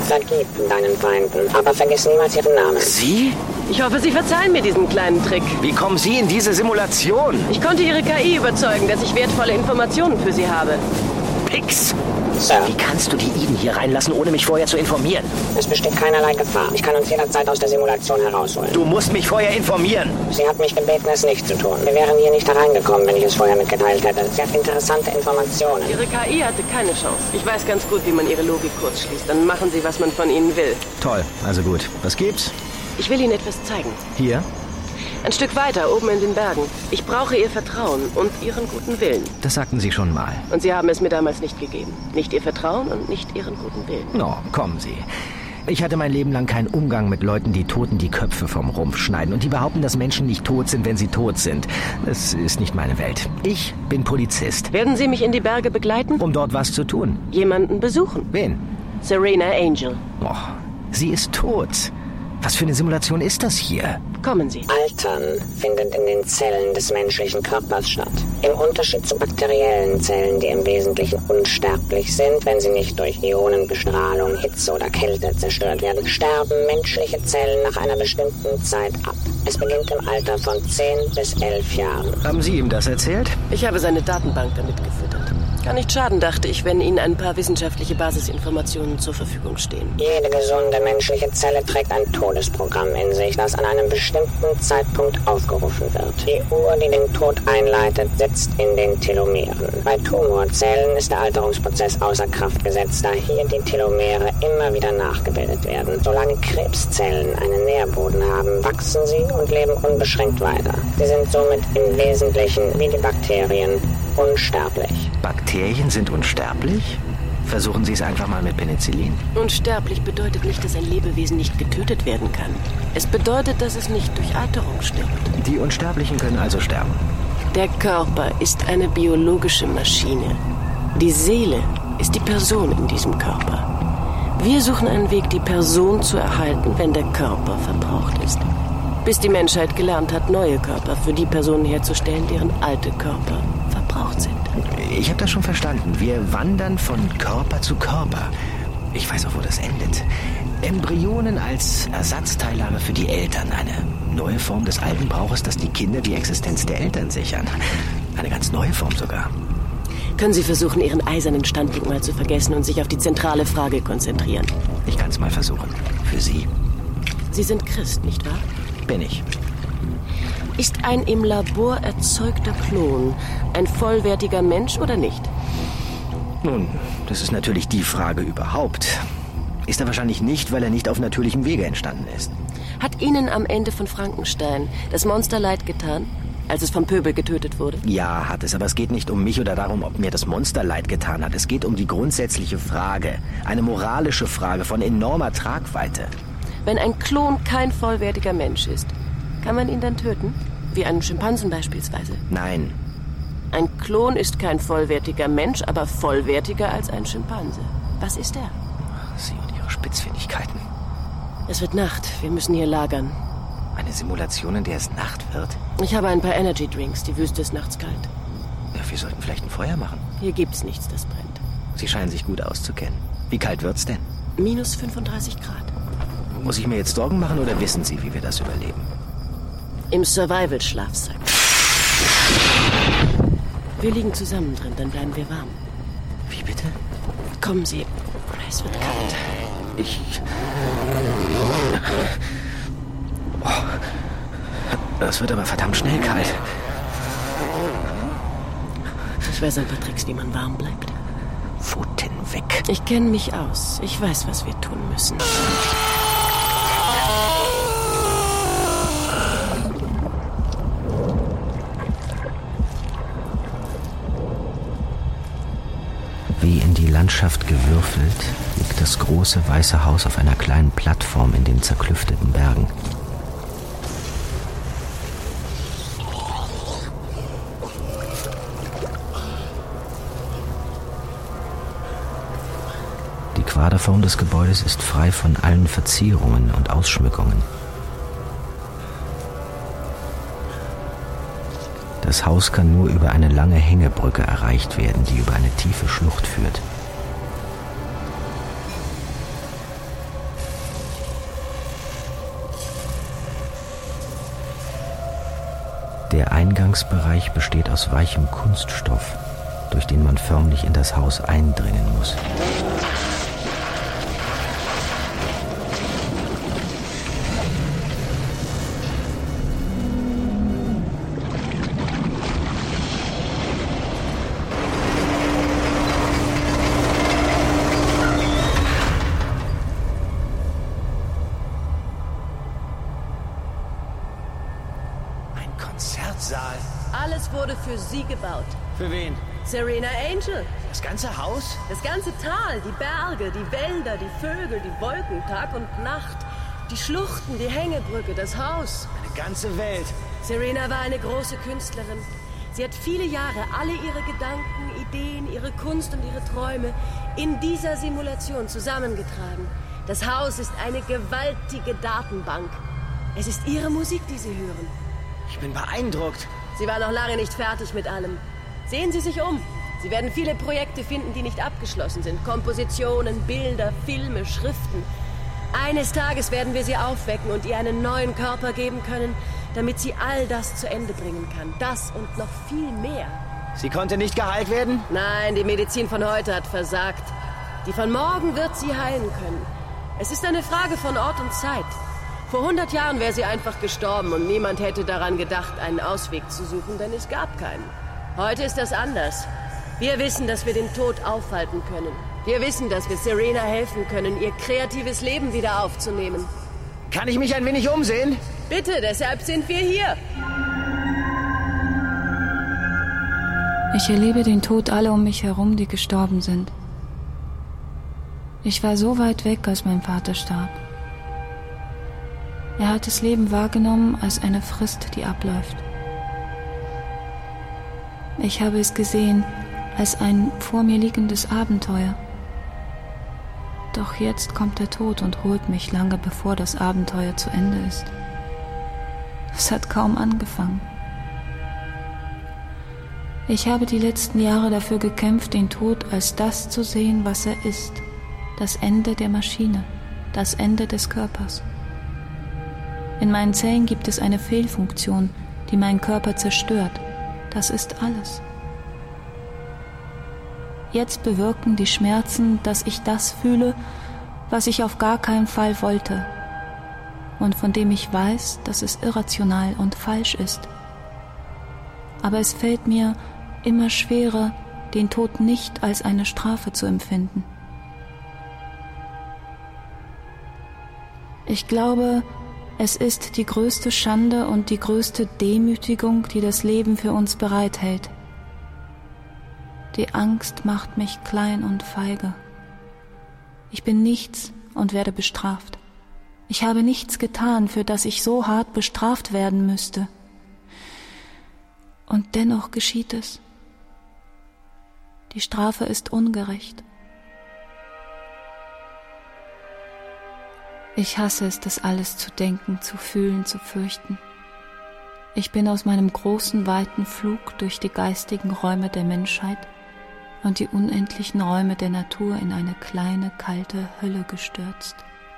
Vergib deinen Feinden, aber vergiss niemals ihren Namen. Sie? Ich hoffe, Sie verzeihen mir diesen kleinen Trick. Wie kommen Sie in diese Simulation? Ich konnte Ihre K I überzeugen, dass ich wertvolle Informationen für Sie habe. Pix! Sir. Wie kannst du die Eden hier reinlassen, ohne mich vorher zu informieren? Es besteht keinerlei Gefahr. Ich kann uns jederzeit aus der Simulation herausholen. Du musst mich vorher informieren. Sie hat mich gebeten, es nicht zu tun. Wir wären hier nicht hereingekommen, wenn ich es vorher mitgeteilt hätte. Sie hat interessante Informationen. Ihre K I hatte keine Chance. Ich weiß ganz gut, wie man Ihre Logik kurz schließt. Dann machen Sie, was man von Ihnen will. Toll, also gut. Was gibt's? Ich will Ihnen etwas zeigen. Hier? Ein Stück weiter, oben in den Bergen. Ich brauche Ihr Vertrauen und Ihren guten Willen. Das sagten Sie schon mal. Und Sie haben es mir damals nicht gegeben. Nicht Ihr Vertrauen und nicht Ihren guten Willen. No, kommen Sie. Ich hatte mein Leben lang keinen Umgang mit Leuten, die Toten die Köpfe vom Rumpf schneiden und die behaupten, dass Menschen nicht tot sind, wenn sie tot sind. Das ist nicht meine Welt. Ich bin Polizist. Werden Sie mich in die Berge begleiten? Um dort was zu tun. Jemanden besuchen. Wen? Serena Angel. Oh, sie ist tot. Was für eine Simulation ist das hier? Kommen Sie. Altern findet in den Zellen des menschlichen Körpers statt. Im Unterschied zu bakteriellen Zellen, die im Wesentlichen unsterblich sind, wenn sie nicht durch Ionenbestrahlung, Hitze oder Kälte zerstört werden, sterben menschliche Zellen nach einer bestimmten Zeit ab. Es beginnt im Alter von zehn bis elf Jahren. Haben Sie ihm das erzählt? Ich habe seine Datenbank damit gefüttert. Kann nicht schaden, dachte ich, wenn Ihnen ein paar wissenschaftliche Basisinformationen zur Verfügung stehen. Jede gesunde menschliche Zelle trägt ein Todesprogramm in sich, das an einem bestimmten Zeitpunkt aufgerufen wird. Die Uhr, die den Tod einleitet, sitzt in den Telomeren. Bei Tumorzellen ist der Alterungsprozess außer Kraft gesetzt, da hier die Telomere immer wieder nachgebildet werden. Solange Krebszellen einen Nährboden haben, wachsen sie und leben unbeschränkt weiter. Sie sind somit im Wesentlichen, wie die Bakterien, unsterblich. Bakterien sind unsterblich? Versuchen Sie es einfach mal mit Penicillin. Unsterblich bedeutet nicht, dass ein Lebewesen nicht getötet werden kann. Es bedeutet, dass es nicht durch Alterung stirbt. Die Unsterblichen können also sterben. Der Körper ist eine biologische Maschine. Die Seele ist die Person in diesem Körper. Wir suchen einen Weg, die Person zu erhalten, wenn der Körper verbraucht ist. Bis die Menschheit gelernt hat, neue Körper für die Personen herzustellen, deren alte Körper verbraucht sind. Ich habe das schon verstanden. Wir wandern von Körper zu Körper. Ich weiß auch, wo das endet. Embryonen als Ersatzteilhabe für die Eltern. Eine neue Form des alten Brauches, das die Kinder die Existenz der Eltern sichern. Eine ganz neue Form sogar. Können Sie versuchen, Ihren eisernen Standpunkt mal zu vergessen und sich auf die zentrale Frage konzentrieren? Ich kann es mal versuchen. Für Sie. Sie sind Christ, nicht wahr? Bin ich. Ist ein im Labor erzeugter Klon ein vollwertiger Mensch oder nicht? Nun, das ist natürlich die Frage überhaupt. Ist er wahrscheinlich nicht, weil er nicht auf natürlichem Wege entstanden ist. Hat Ihnen am Ende von Frankenstein das Monster leid getan, als es vom Pöbel getötet wurde? Ja, hat es, aber es geht nicht um mich oder darum, ob mir das Monster leid getan hat. Es geht um die grundsätzliche Frage, eine moralische Frage von enormer Tragweite. Wenn ein Klon kein vollwertiger Mensch ist, kann man ihn dann töten? Wie einen Schimpansen beispielsweise? Nein. Ein Klon ist kein vollwertiger Mensch, aber vollwertiger als ein Schimpanse. Was ist er? Sie und Ihre Spitzfindigkeiten. Es wird Nacht. Wir müssen hier lagern. Eine Simulation, in der es Nacht wird? Ich habe ein paar Energy Drinks. Die Wüste ist nachts kalt. Ja, wir sollten vielleicht ein Feuer machen. Hier gibt's nichts, das brennt. Sie scheinen sich gut auszukennen. Wie kalt wird's denn? Minus fünfunddreißig Grad. Muss ich mir jetzt Sorgen machen oder wissen Sie, wie wir das überleben? Im Survival-Schlafsack. Wir liegen zusammen drin, dann bleiben wir warm. Wie bitte? Kommen Sie. Es wird kalt. Ich... Oh. Das wird aber verdammt schnell kalt. Ich weiß ein paar Tricks, wie man warm bleibt. Pfoten weg. Ich kenne mich aus. Ich weiß, was wir tun müssen. Wie in die Landschaft gewürfelt, liegt das große weiße Haus auf einer kleinen Plattform in den zerklüfteten Bergen. Die Quaderform des Gebäudes ist frei von allen Verzierungen und Ausschmückungen. Das Haus kann nur über eine lange Hängebrücke erreicht werden, die über eine tiefe Schlucht führt. Der Eingangsbereich besteht aus weichem Kunststoff, durch den man förmlich in das Haus eindringen muss. Alles wurde für sie gebaut. Für wen? Serena Angel. Das ganze Haus? Das ganze Tal, die Berge, die Wälder, die Vögel, die Wolken, Tag und Nacht. Die Schluchten, die Hängebrücke, das Haus. Eine ganze Welt. Serena war eine große Künstlerin. Sie hat viele Jahre alle ihre Gedanken, Ideen, ihre Kunst und ihre Träume in dieser Simulation zusammengetragen. Das Haus ist eine gewaltige Datenbank. Es ist ihre Musik, die Sie hören. Ich bin beeindruckt. Sie war noch lange nicht fertig mit allem. Sehen Sie sich um. Sie werden viele Projekte finden, die nicht abgeschlossen sind. Kompositionen, Bilder, Filme, Schriften. Eines Tages werden wir sie aufwecken und ihr einen neuen Körper geben können, damit sie all das zu Ende bringen kann. Das und noch viel mehr. Sie konnte nicht geheilt werden? Nein, die Medizin von heute hat versagt. Die von morgen wird sie heilen können. Es ist eine Frage von Ort und Zeit. Vor hundert Jahren wäre sie einfach gestorben und niemand hätte daran gedacht, einen Ausweg zu suchen, denn es gab keinen. Heute ist das anders. Wir wissen, dass wir den Tod aufhalten können. Wir wissen, dass wir Serena helfen können, ihr kreatives Leben wieder aufzunehmen. Kann ich mich ein wenig umsehen? Bitte, deshalb sind wir hier. Ich erlebe den Tod alle um mich herum, die gestorben sind. Ich war so weit weg, als mein Vater starb. Er hat das Leben wahrgenommen als eine Frist, die abläuft. Ich habe es gesehen als ein vor mir liegendes Abenteuer. Doch jetzt kommt der Tod und holt mich lange bevor das Abenteuer zu Ende ist. Es hat kaum angefangen. Ich habe die letzten Jahre dafür gekämpft, den Tod als das zu sehen, was er ist. Das Ende der Maschine, das Ende des Körpers. In meinen Zellen gibt es eine Fehlfunktion, die meinen Körper zerstört. Das ist alles. Jetzt bewirken die Schmerzen, dass ich das fühle, was ich auf gar keinen Fall wollte und von dem ich weiß, dass es irrational und falsch ist. Aber es fällt mir immer schwerer, den Tod nicht als eine Strafe zu empfinden. Ich glaube, es ist die größte Schande und die größte Demütigung, die das Leben für uns bereithält. Die Angst macht mich klein und feige. Ich bin nichts und werde bestraft. Ich habe nichts getan, für das ich so hart bestraft werden müsste. Und dennoch geschieht es. Die Strafe ist ungerecht. Ich hasse es, das alles zu denken, zu fühlen, zu fürchten. Ich bin aus meinem großen, weiten Flug durch die geistigen Räume der Menschheit und die unendlichen Räume der Natur in eine kleine, kalte Hölle gestürzt.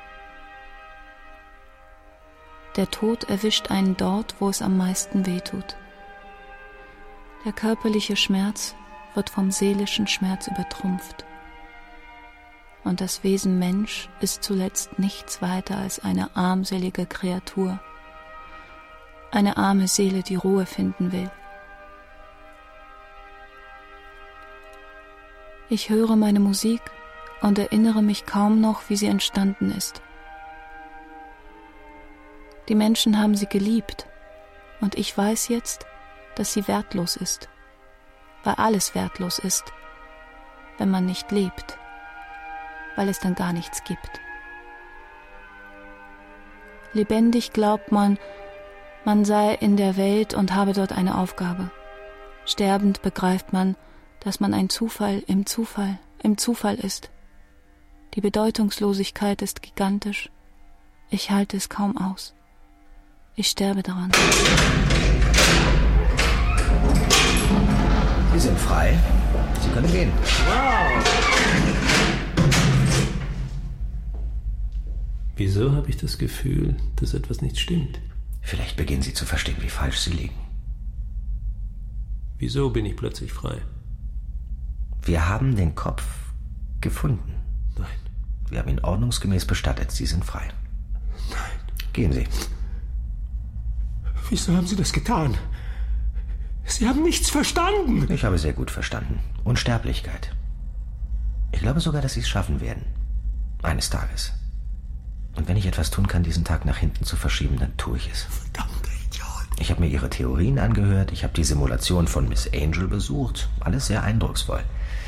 Der Tod erwischt einen dort, wo es am meisten wehtut. Der körperliche Schmerz wird vom seelischen Schmerz übertrumpft. Und das Wesen Mensch ist zuletzt nichts weiter als eine armselige Kreatur, eine arme Seele, die Ruhe finden will. Ich höre meine Musik und erinnere mich kaum noch, wie sie entstanden ist. Die Menschen haben sie geliebt und ich weiß jetzt, dass sie wertlos ist, weil alles wertlos ist, wenn man nicht lebt, weil es dann gar nichts gibt. Lebendig glaubt man, man sei in der Welt und habe dort eine Aufgabe. Sterbend begreift man, dass man ein Zufall im Zufall, im Zufall ist. Die Bedeutungslosigkeit ist gigantisch. Ich halte es kaum aus. Ich sterbe daran. Sie sind frei. Sie können gehen. Wow! Wieso habe ich das Gefühl, dass etwas nicht stimmt? Vielleicht beginnen Sie zu verstehen, wie falsch Sie liegen. Wieso bin ich plötzlich frei? Wir haben den Kopf gefunden. Nein. Wir haben ihn ordnungsgemäß bestattet. Sie sind frei. Nein. Gehen Sie. Wieso haben Sie das getan? Sie haben nichts verstanden. Ich habe sehr gut verstanden. Unsterblichkeit. Ich glaube sogar, dass Sie es schaffen werden. Eines Tages. Und wenn ich etwas tun kann, diesen Tag nach hinten zu verschieben, dann tue ich es. Verdammter Idiot. Ich habe mir Ihre Theorien angehört. Ich habe die Simulation von Miss Angel besucht. Alles sehr eindrucksvoll.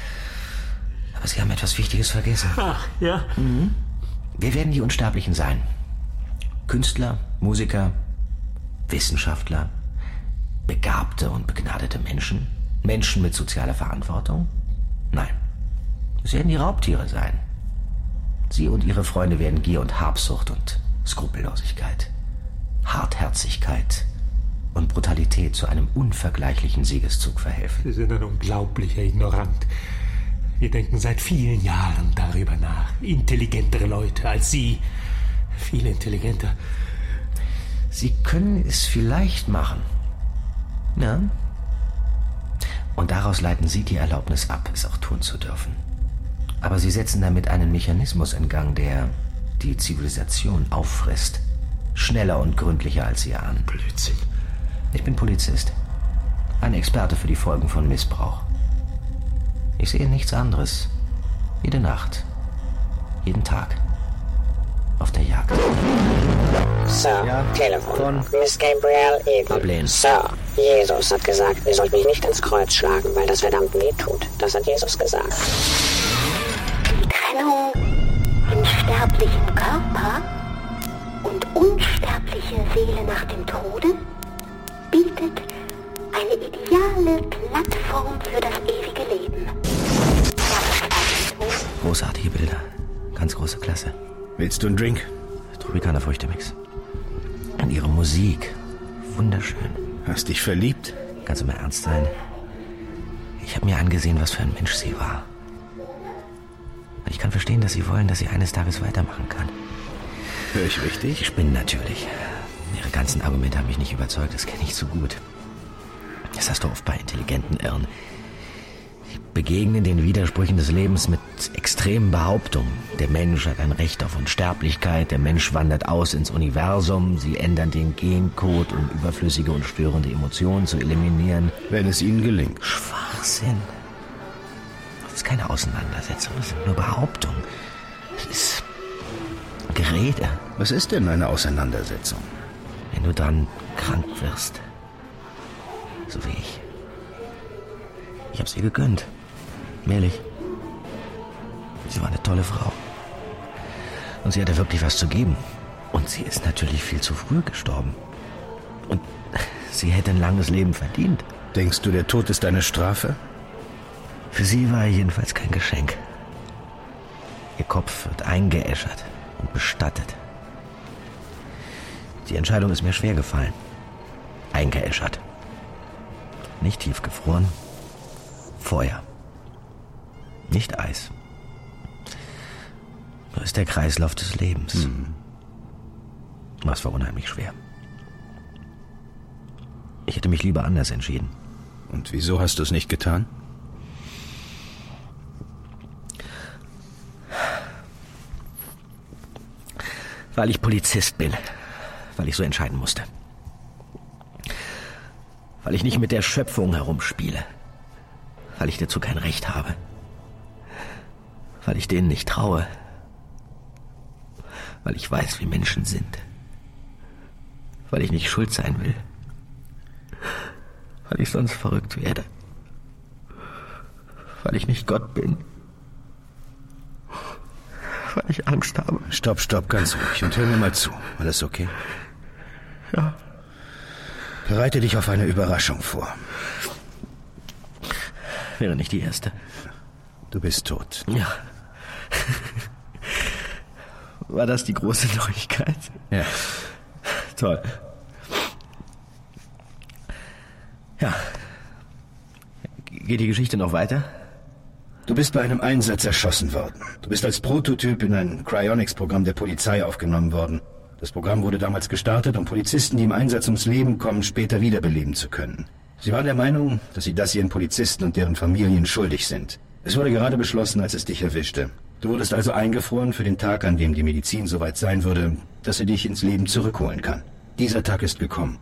Aber Sie haben etwas Wichtiges vergessen. Ach, ja? Mhm. Wir werden die Unsterblichen sein. Künstler, Musiker, Wissenschaftler, begabte und begnadete Menschen, Menschen mit sozialer Verantwortung? Nein, es werden die Raubtiere sein. Sie und Ihre Freunde werden Gier und Habsucht und Skrupellosigkeit, Hartherzigkeit und Brutalität zu einem unvergleichlichen Siegeszug verhelfen. Sie sind ein unglaublicher Ignorant. Wir denken seit vielen Jahren darüber nach. Intelligentere Leute als Sie. Viel intelligenter. Sie können es vielleicht machen. Ja. Und daraus leiten Sie die Erlaubnis ab, es auch tun zu dürfen. Aber Sie setzen damit einen Mechanismus in Gang, der die Zivilisation auffrisst. Schneller und gründlicher, als Sie ahnen. Blödsinn. Ich bin Polizist. Ein Experte für die Folgen von Missbrauch. Ich sehe nichts anderes. Jede Nacht. Jeden Tag. Auf der Jagd. Sir, ja, Telefon. Von Miss Gabrielle Eagle. Ablehnen. Sir, Jesus hat gesagt, ihr sollt mich nicht ins Kreuz schlagen, weil das verdammt weh tut. Das hat Jesus gesagt. Die Trennung in sterblichem Körper und unsterbliche Seele nach dem Tode bietet eine ideale Plattform für das ewige Leben. Großartige Bilder. Ganz große Klasse. Willst du einen Drink? Tropikaner Früchtemix. Und Ihre Musik. Wunderschön. Hast dich verliebt? Kannst du mal ernst sein? Ich habe mir angesehen, was für ein Mensch sie war. Und ich kann verstehen, dass Sie wollen, dass sie eines Tages weitermachen kann. Hör ich richtig? Ich spinne natürlich. Ihre ganzen Argumente haben mich nicht überzeugt, das kenne ich zu gut. Das hast du oft bei intelligenten Irren. Sie begegnen den Widersprüchen des Lebens mit extremen Behauptungen. Der Mensch hat ein Recht auf Unsterblichkeit, der Mensch wandert aus ins Universum, sie ändern den Gencode, um überflüssige und störende Emotionen zu eliminieren. Wenn es ihnen gelingt. Schwachsinn. Das ist keine Auseinandersetzung, das sind nur Behauptungen. Das ist Gerede. Was ist denn eine Auseinandersetzung? Wenn du dann krank wirst. So wie ich. Ich hab's ihr gegönnt. Ehrlich. Sie war eine tolle Frau. Und sie hatte wirklich was zu geben. Und sie ist natürlich viel zu früh gestorben. Und sie hätte ein langes Leben verdient. Denkst du, der Tod ist eine Strafe? Für sie war er jedenfalls kein Geschenk. Ihr Kopf wird eingeäschert und bestattet. Die Entscheidung ist mir schwer gefallen. Eingeäschert. Nicht tiefgefroren. Feuer. Nicht Eis. Das ist der Kreislauf des Lebens. Hm. Das war unheimlich schwer. Ich hätte mich lieber anders entschieden. Und wieso hast du es nicht getan? Weil ich Polizist bin. Weil ich so entscheiden musste. Weil ich nicht mit der Schöpfung herumspiele. Weil ich dazu kein Recht habe. Weil ich denen nicht traue. Weil ich weiß, wie Menschen sind. Weil ich nicht schuld sein will. Weil ich sonst verrückt werde. Weil ich nicht Gott bin. Weil ich Angst habe. Stopp, stopp, ganz ruhig und hör mir mal zu. Alles okay? Ja. Bereite dich auf eine Überraschung vor. Wäre nicht die erste. Du bist tot. Ja. War das die große Neuigkeit? Ja. Toll. Ja. Geht die Geschichte noch weiter? Du bist bei einem Einsatz erschossen worden. Du bist als Prototyp in ein Cryonics-Programm der Polizei aufgenommen worden. Das Programm wurde damals gestartet, um Polizisten, die im Einsatz ums Leben kommen, später wiederbeleben zu können. Sie waren der Meinung, dass Sie das Ihren Polizisten und deren Familien schuldig sind. Es wurde gerade beschlossen, als es dich erwischte. Du wurdest also eingefroren für den Tag, an dem die Medizin soweit sein würde, dass sie dich ins Leben zurückholen kann. Dieser Tag ist gekommen.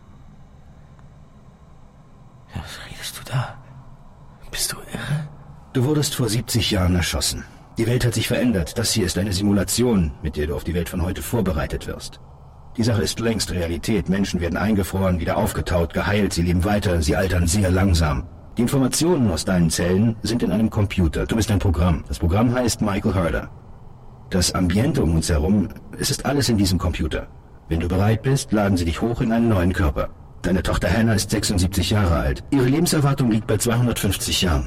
Ja, was redest du da? Bist du irre? Du wurdest vor siebzig Jahren erschossen. Die Welt hat sich verändert. Das hier ist eine Simulation, mit der du auf die Welt von heute vorbereitet wirst. Die Sache ist längst Realität. Menschen werden eingefroren, wieder aufgetaut, geheilt, sie leben weiter, sie altern sehr langsam. Die Informationen aus deinen Zellen sind in einem Computer. Du bist ein Programm. Das Programm heißt Michael Herder. Das Ambiente um uns herum, es ist alles in diesem Computer. Wenn du bereit bist, laden sie dich hoch in einen neuen Körper. Deine Tochter Hannah ist sechsundsiebzig Jahre alt. Ihre Lebenserwartung liegt bei zweihundertfünfzig Jahren.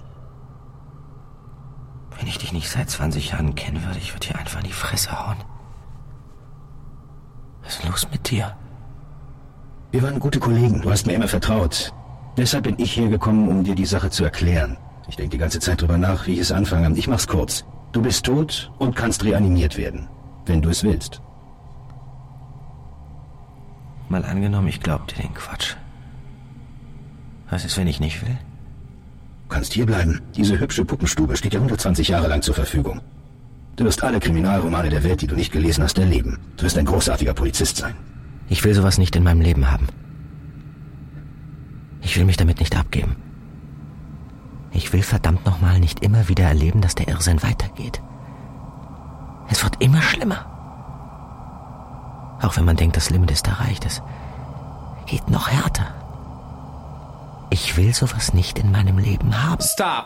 Wenn ich dich nicht seit zwanzig Jahren kennen würde, ich würde dir einfach in die Fresse hauen. Was ist los mit dir? Wir waren gute Kollegen. Du hast mir immer vertraut. Deshalb bin ich hergekommen, um dir die Sache zu erklären. Ich denke die ganze Zeit drüber nach, wie ich es anfange. Ich mach's kurz. Du bist tot und kannst reanimiert werden, wenn du es willst. Mal angenommen, ich glaub dir den Quatsch. Was ist, wenn ich nicht will? Du kannst hierbleiben. Diese hübsche Puppenstube steht dir hundertzwanzig Jahre lang zur Verfügung. Du wirst alle Kriminalromane der Welt, die du nicht gelesen hast, erleben. Du wirst ein großartiger Polizist sein. Ich will sowas nicht in meinem Leben haben. Ich will mich damit nicht abgeben. Ich will verdammt nochmal nicht immer wieder erleben, dass der Irrsinn weitergeht. Es wird immer schlimmer. Auch wenn man denkt, das Limit ist erreicht, es geht noch härter. Ich will sowas nicht in meinem Leben haben. Stop!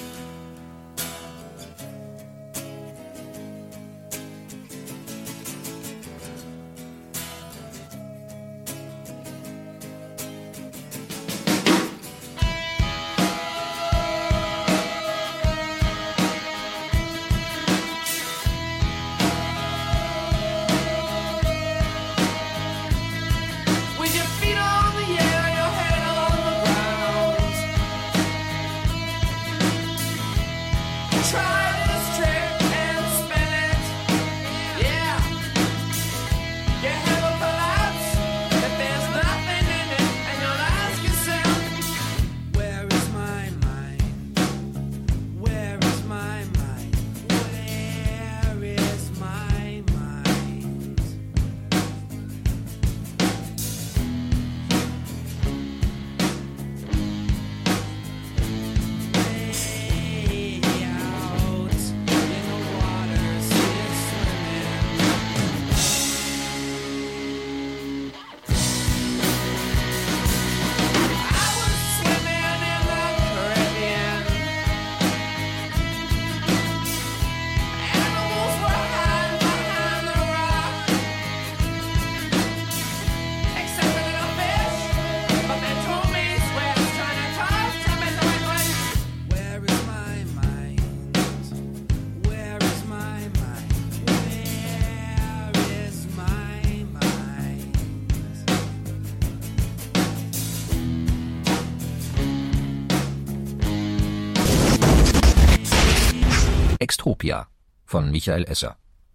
Extropia von Michael Esser.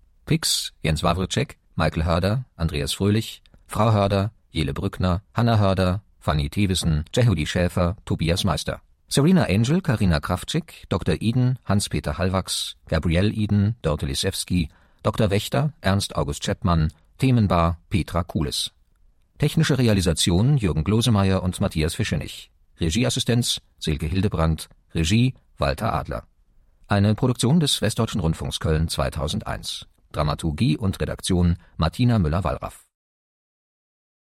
Pix, Jens Wawrczyk, Michael Herder, Andreas Fröhlich, Frau Herder, Jele Brückner, Hannah Herder, Fanny Thewissen, Jehudi Schäfer, Tobias Meister. Serena Angel, Karina Krawczyk, Doktor Eden, Hans-Peter Hallwachs, Gabrielle Eden, Dörte Lisewski, Doktor Wächter, Ernst August Chapman, Themenbar, Petra Kules. Technische Realisation Jürgen Glosemeyer und Matthias Fischenich. Regieassistenz Silke Hildebrandt, Regie Walter Adler. Eine Produktion des Westdeutschen Rundfunks Köln zweitausendeins. Dramaturgie und Redaktion Martina Müller-Wallraff.